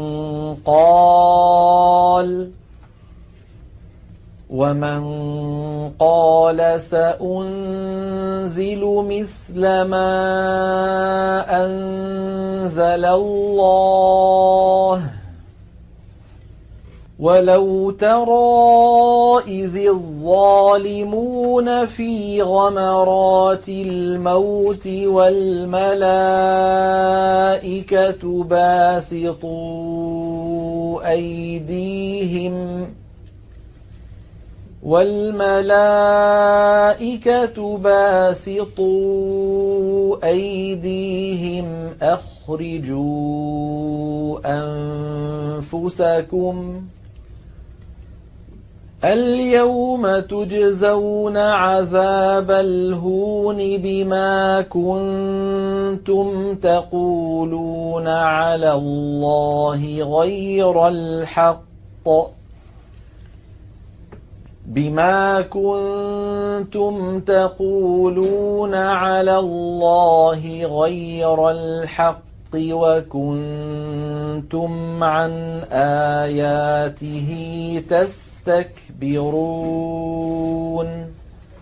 [SPEAKER 1] قال ومن قال سأنزل مثل ما أنزل الله ولو ترى إذ الظالمون في غمرات الموت والملائكة باسطوا أيديهم والملائكة باسطوا أيديهم أخرجوا أنفسكم اليوم تجزون عذاب الهون بما كنتم تقولون على الله غير الحق بما كنتم تقولون على الله غير الحق وكنتم عن آياته تستكبرون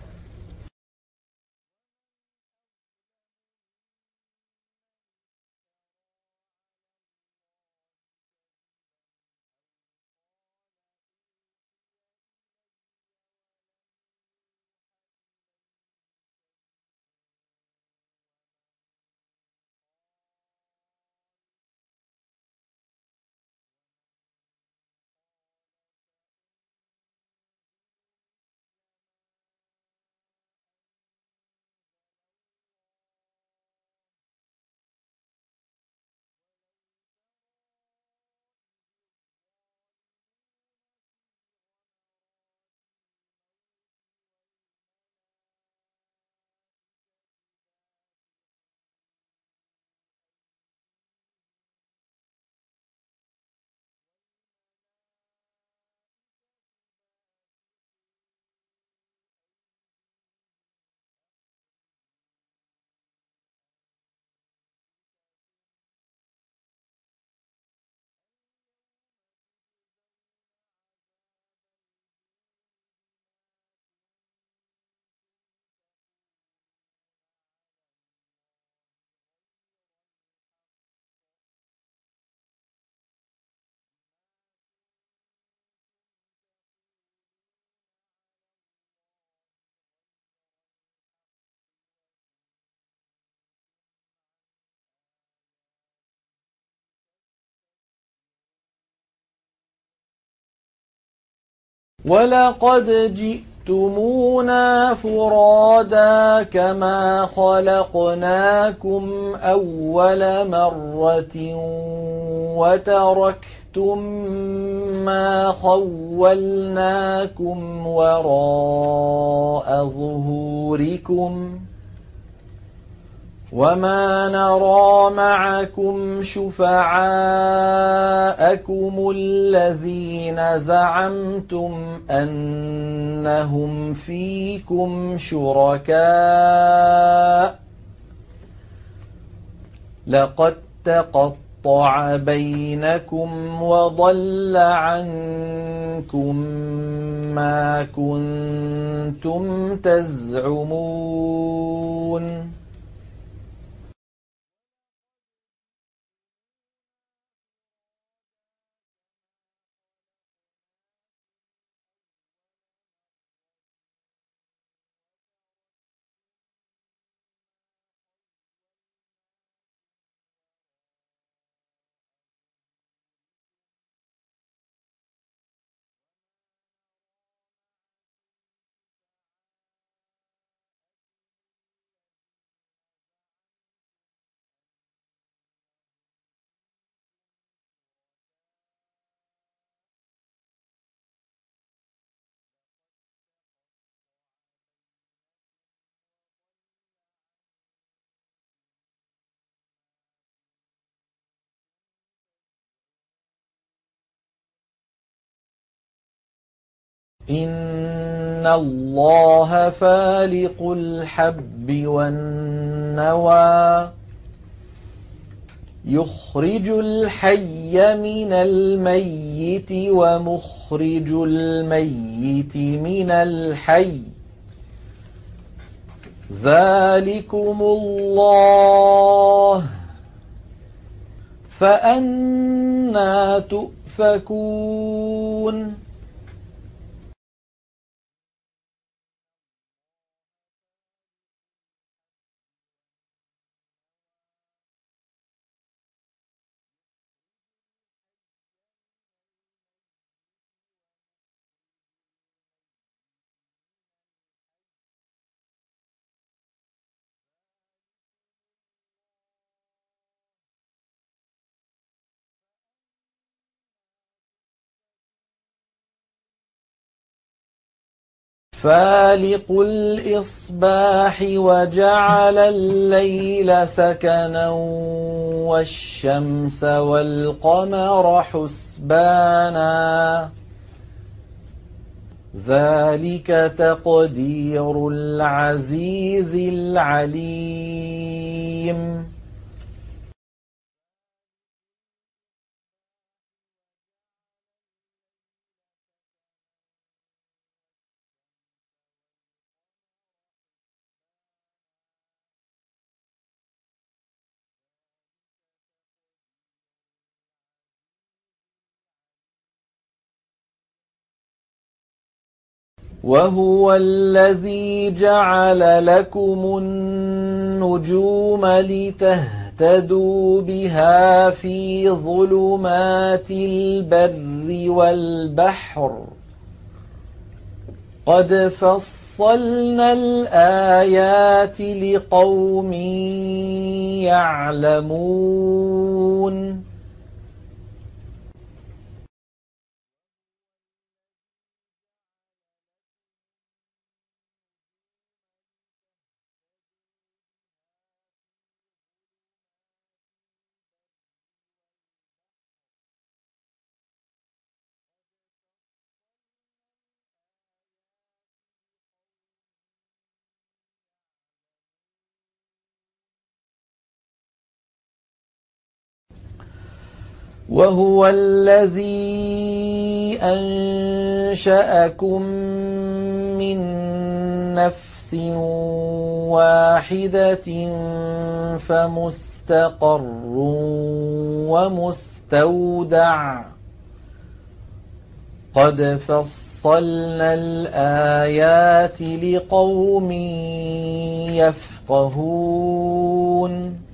[SPEAKER 1] ولقد جئتمونا فرادا كما خلقناكم أول مرة وتركتم ما خولناكم وراء ظهوركم وما نرى معكم شفعاءكم الذين زعمتم أنهم فيكم شركاء لقد تقطع بينكم وضل عنكم ما كنتم تزعمون إن الله فالق الحب والنوى يخرج الحي من الميت ومخرج الميت من الحي ذلكم الله فأنى تؤفكون فالق الإصباح وجعل الليل سكنا والشمس والقمر حسبانا ذلك تقدير العزيز العليم وهو الذي جعل لكم النجوم لتهتدوا بها في ظلمات البر والبحر قد فصلنا الآيات لقوم يعلمون وهو الذي أنشأكم من نفس واحدة فمستقر ومستودع قد فصلنا الآيات لقوم يفقهون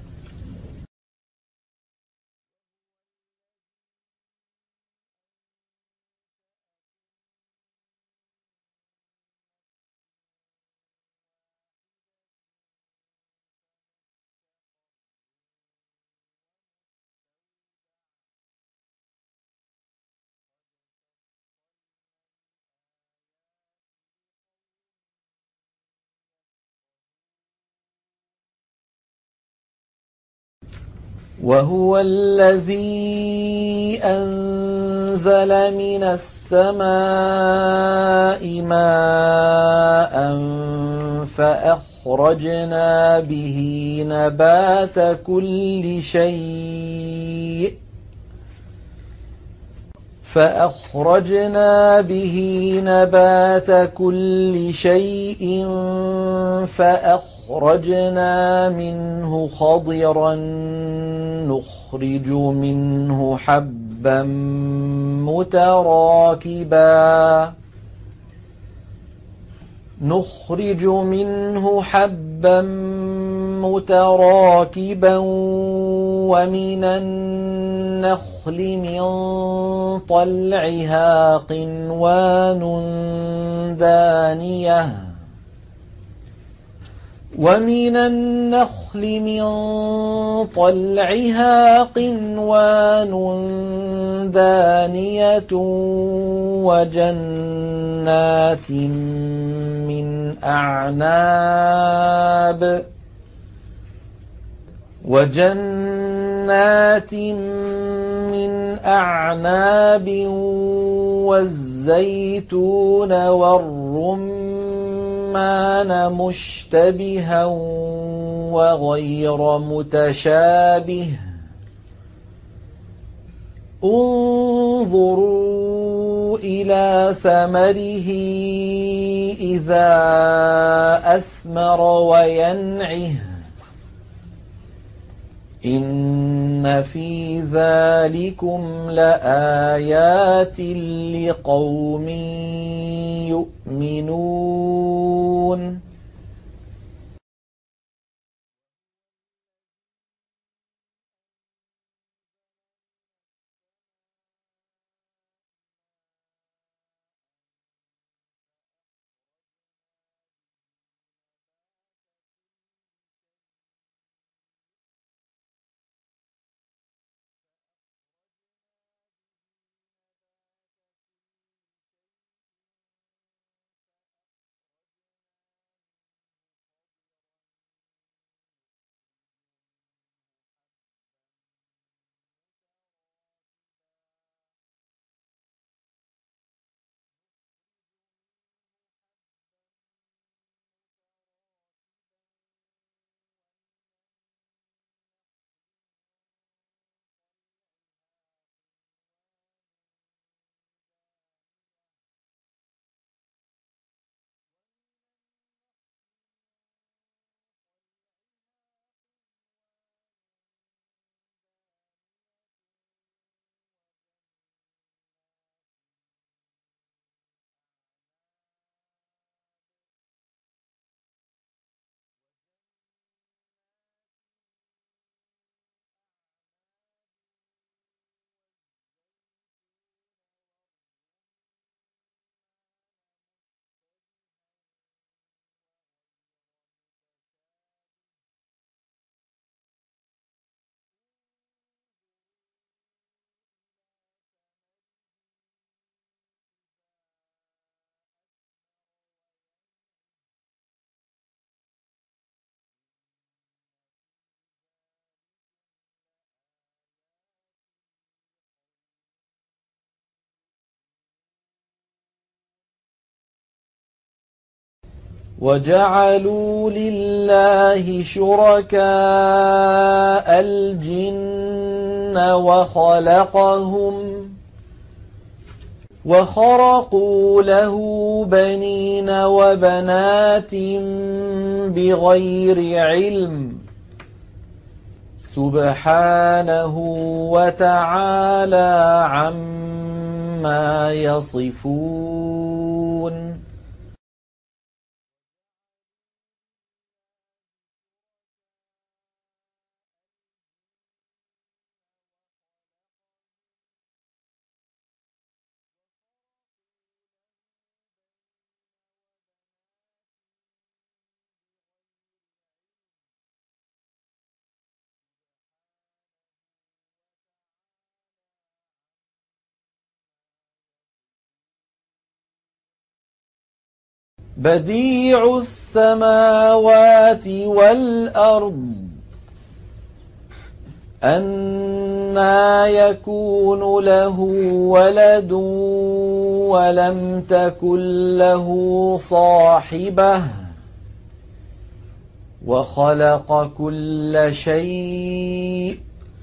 [SPEAKER 1] وهو الذي أنزل من السماء ماء فأخرجنا به نبات كل شيء فأخرجنا به نبات كل شيء فأخرجنا منه خضرا نخرج منه حبا متراكبا نخرج منه حبا متراكبا ومن النخل من طلعها قنوان دانية ومن النخل من طلعها قنوان دانية وجنات من أعناب وجنات من أعناب والزيتون والرمان مشتبها وغير متشابه انظروا إلى ثمره إذا أثمر وينعه إن إن في ذلكم لآيات لقوم يؤمنون وجعلوا لله شركاء الجن وخلقهم وخرقوا له بنين وبنات بغير علم سبحانه وتعالى عما يصفون بديع السماوات والأرض أنى يكون له ولد ولم تكن له صاحبة وخلق كل شيء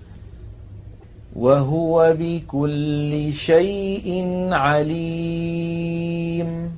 [SPEAKER 1] وهو بكل شيء عليم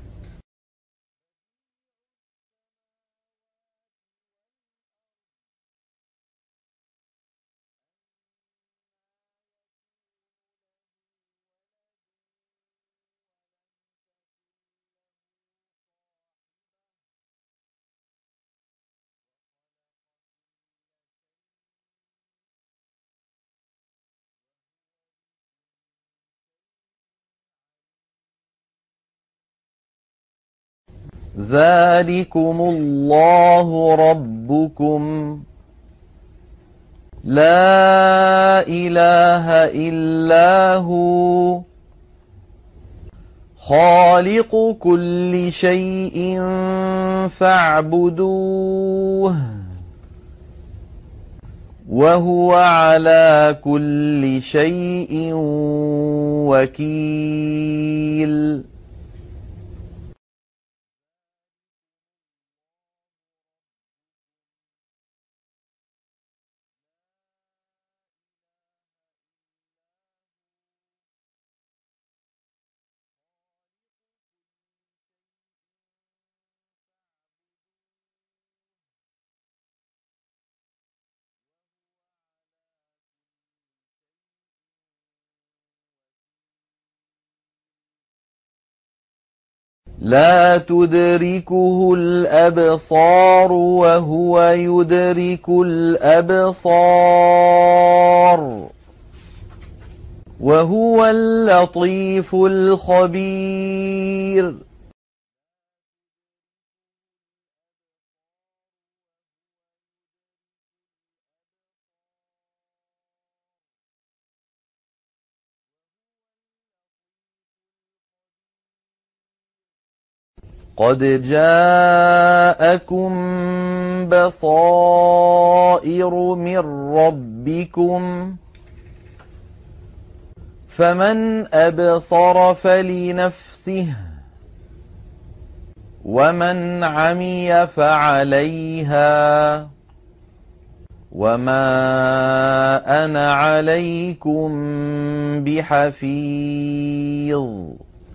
[SPEAKER 1] ذلكم الله ربكم لا إله إلا هو خالق كل شيء فاعبدوه وهو على كل شيء وكيل لا تدركه الأبصار وهو يدرك الأبصار وهو اللطيف الخبير. قد جاءكم بصائر من ربكم فمن أبصر فلنفسه ومن عمي فعليها وما أنا عليكم بحفيظ.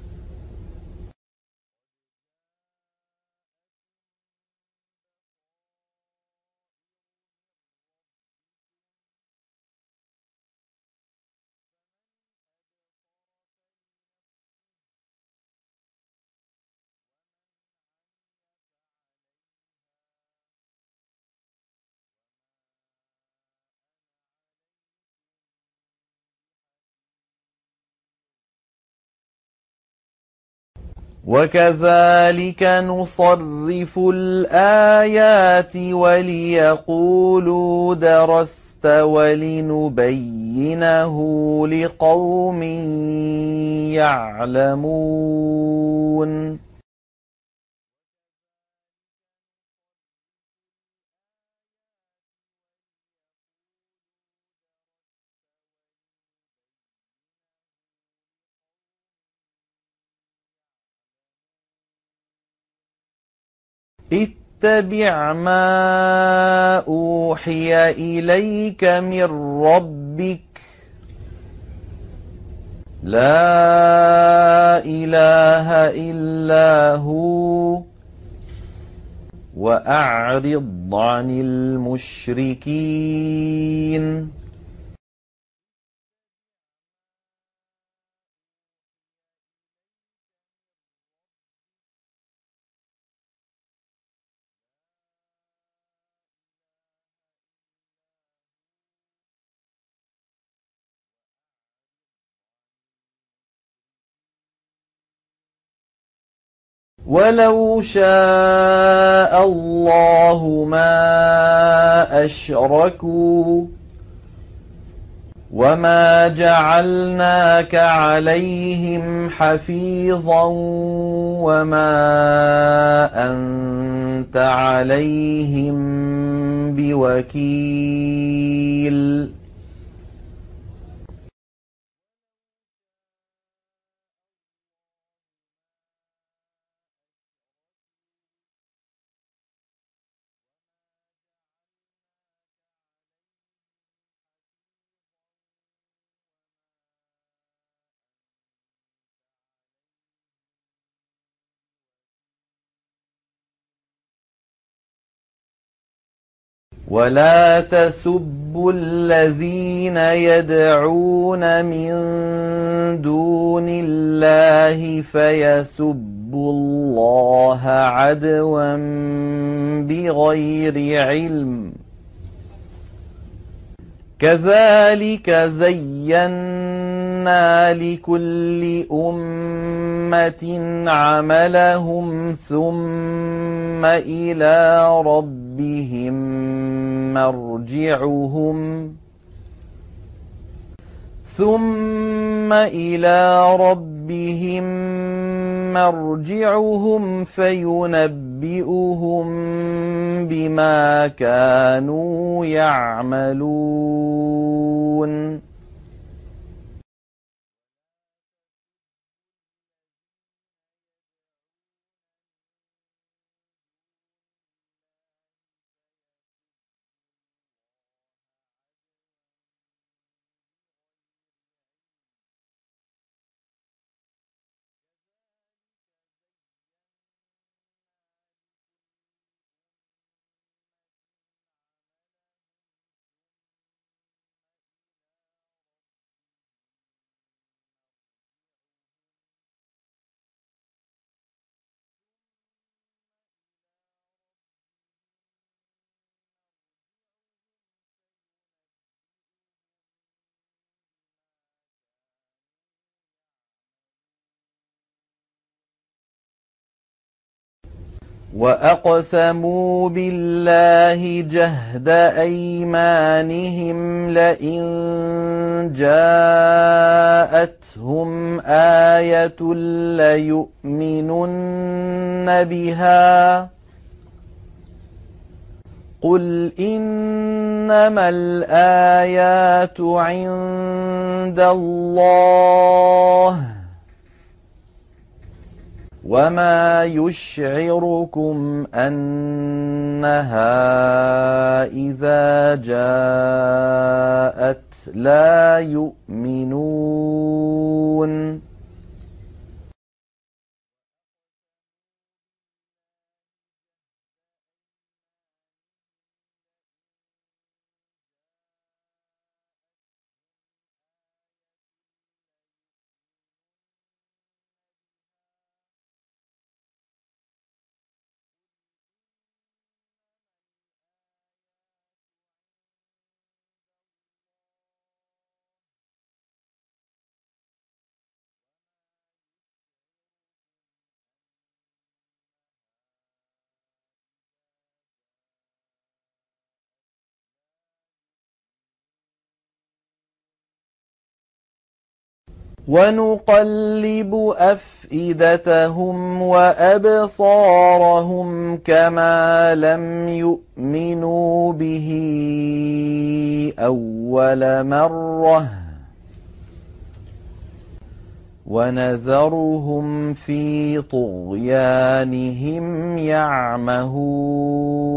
[SPEAKER 1] وكذلك نصرف الآيات وليقولوا درست ولنبينه لقوم يعلمون. اتبع ما أوحي إليك من ربك لا إله إلا هو وأعرض عن المشركين. ولو شاء الله ما أشركوا وما جعلناك عليهم حفيظا وما أنت عليهم بوكيل. ولا تسبوا الذين يدعون من دون الله فيسبوا الله عدوا بغير علم كذلك زينا لكل أمة عملهم ثم إلى ربهم مرجعهم ثم إلى ربهم مرجعهم فينبئهم بما كانوا يعملون. وأقسموا بالله جهد أيمانهم لئن جاءتهم آية ليؤمنن بها قل إنما الآيات عند الله وما يشعركم أنها إذا جاءت لا يؤمنون ونقلب أفئدتهم وأبصارهم كما لم يؤمنوا به أول مرة ونذرهم في طغيانهم يعمهون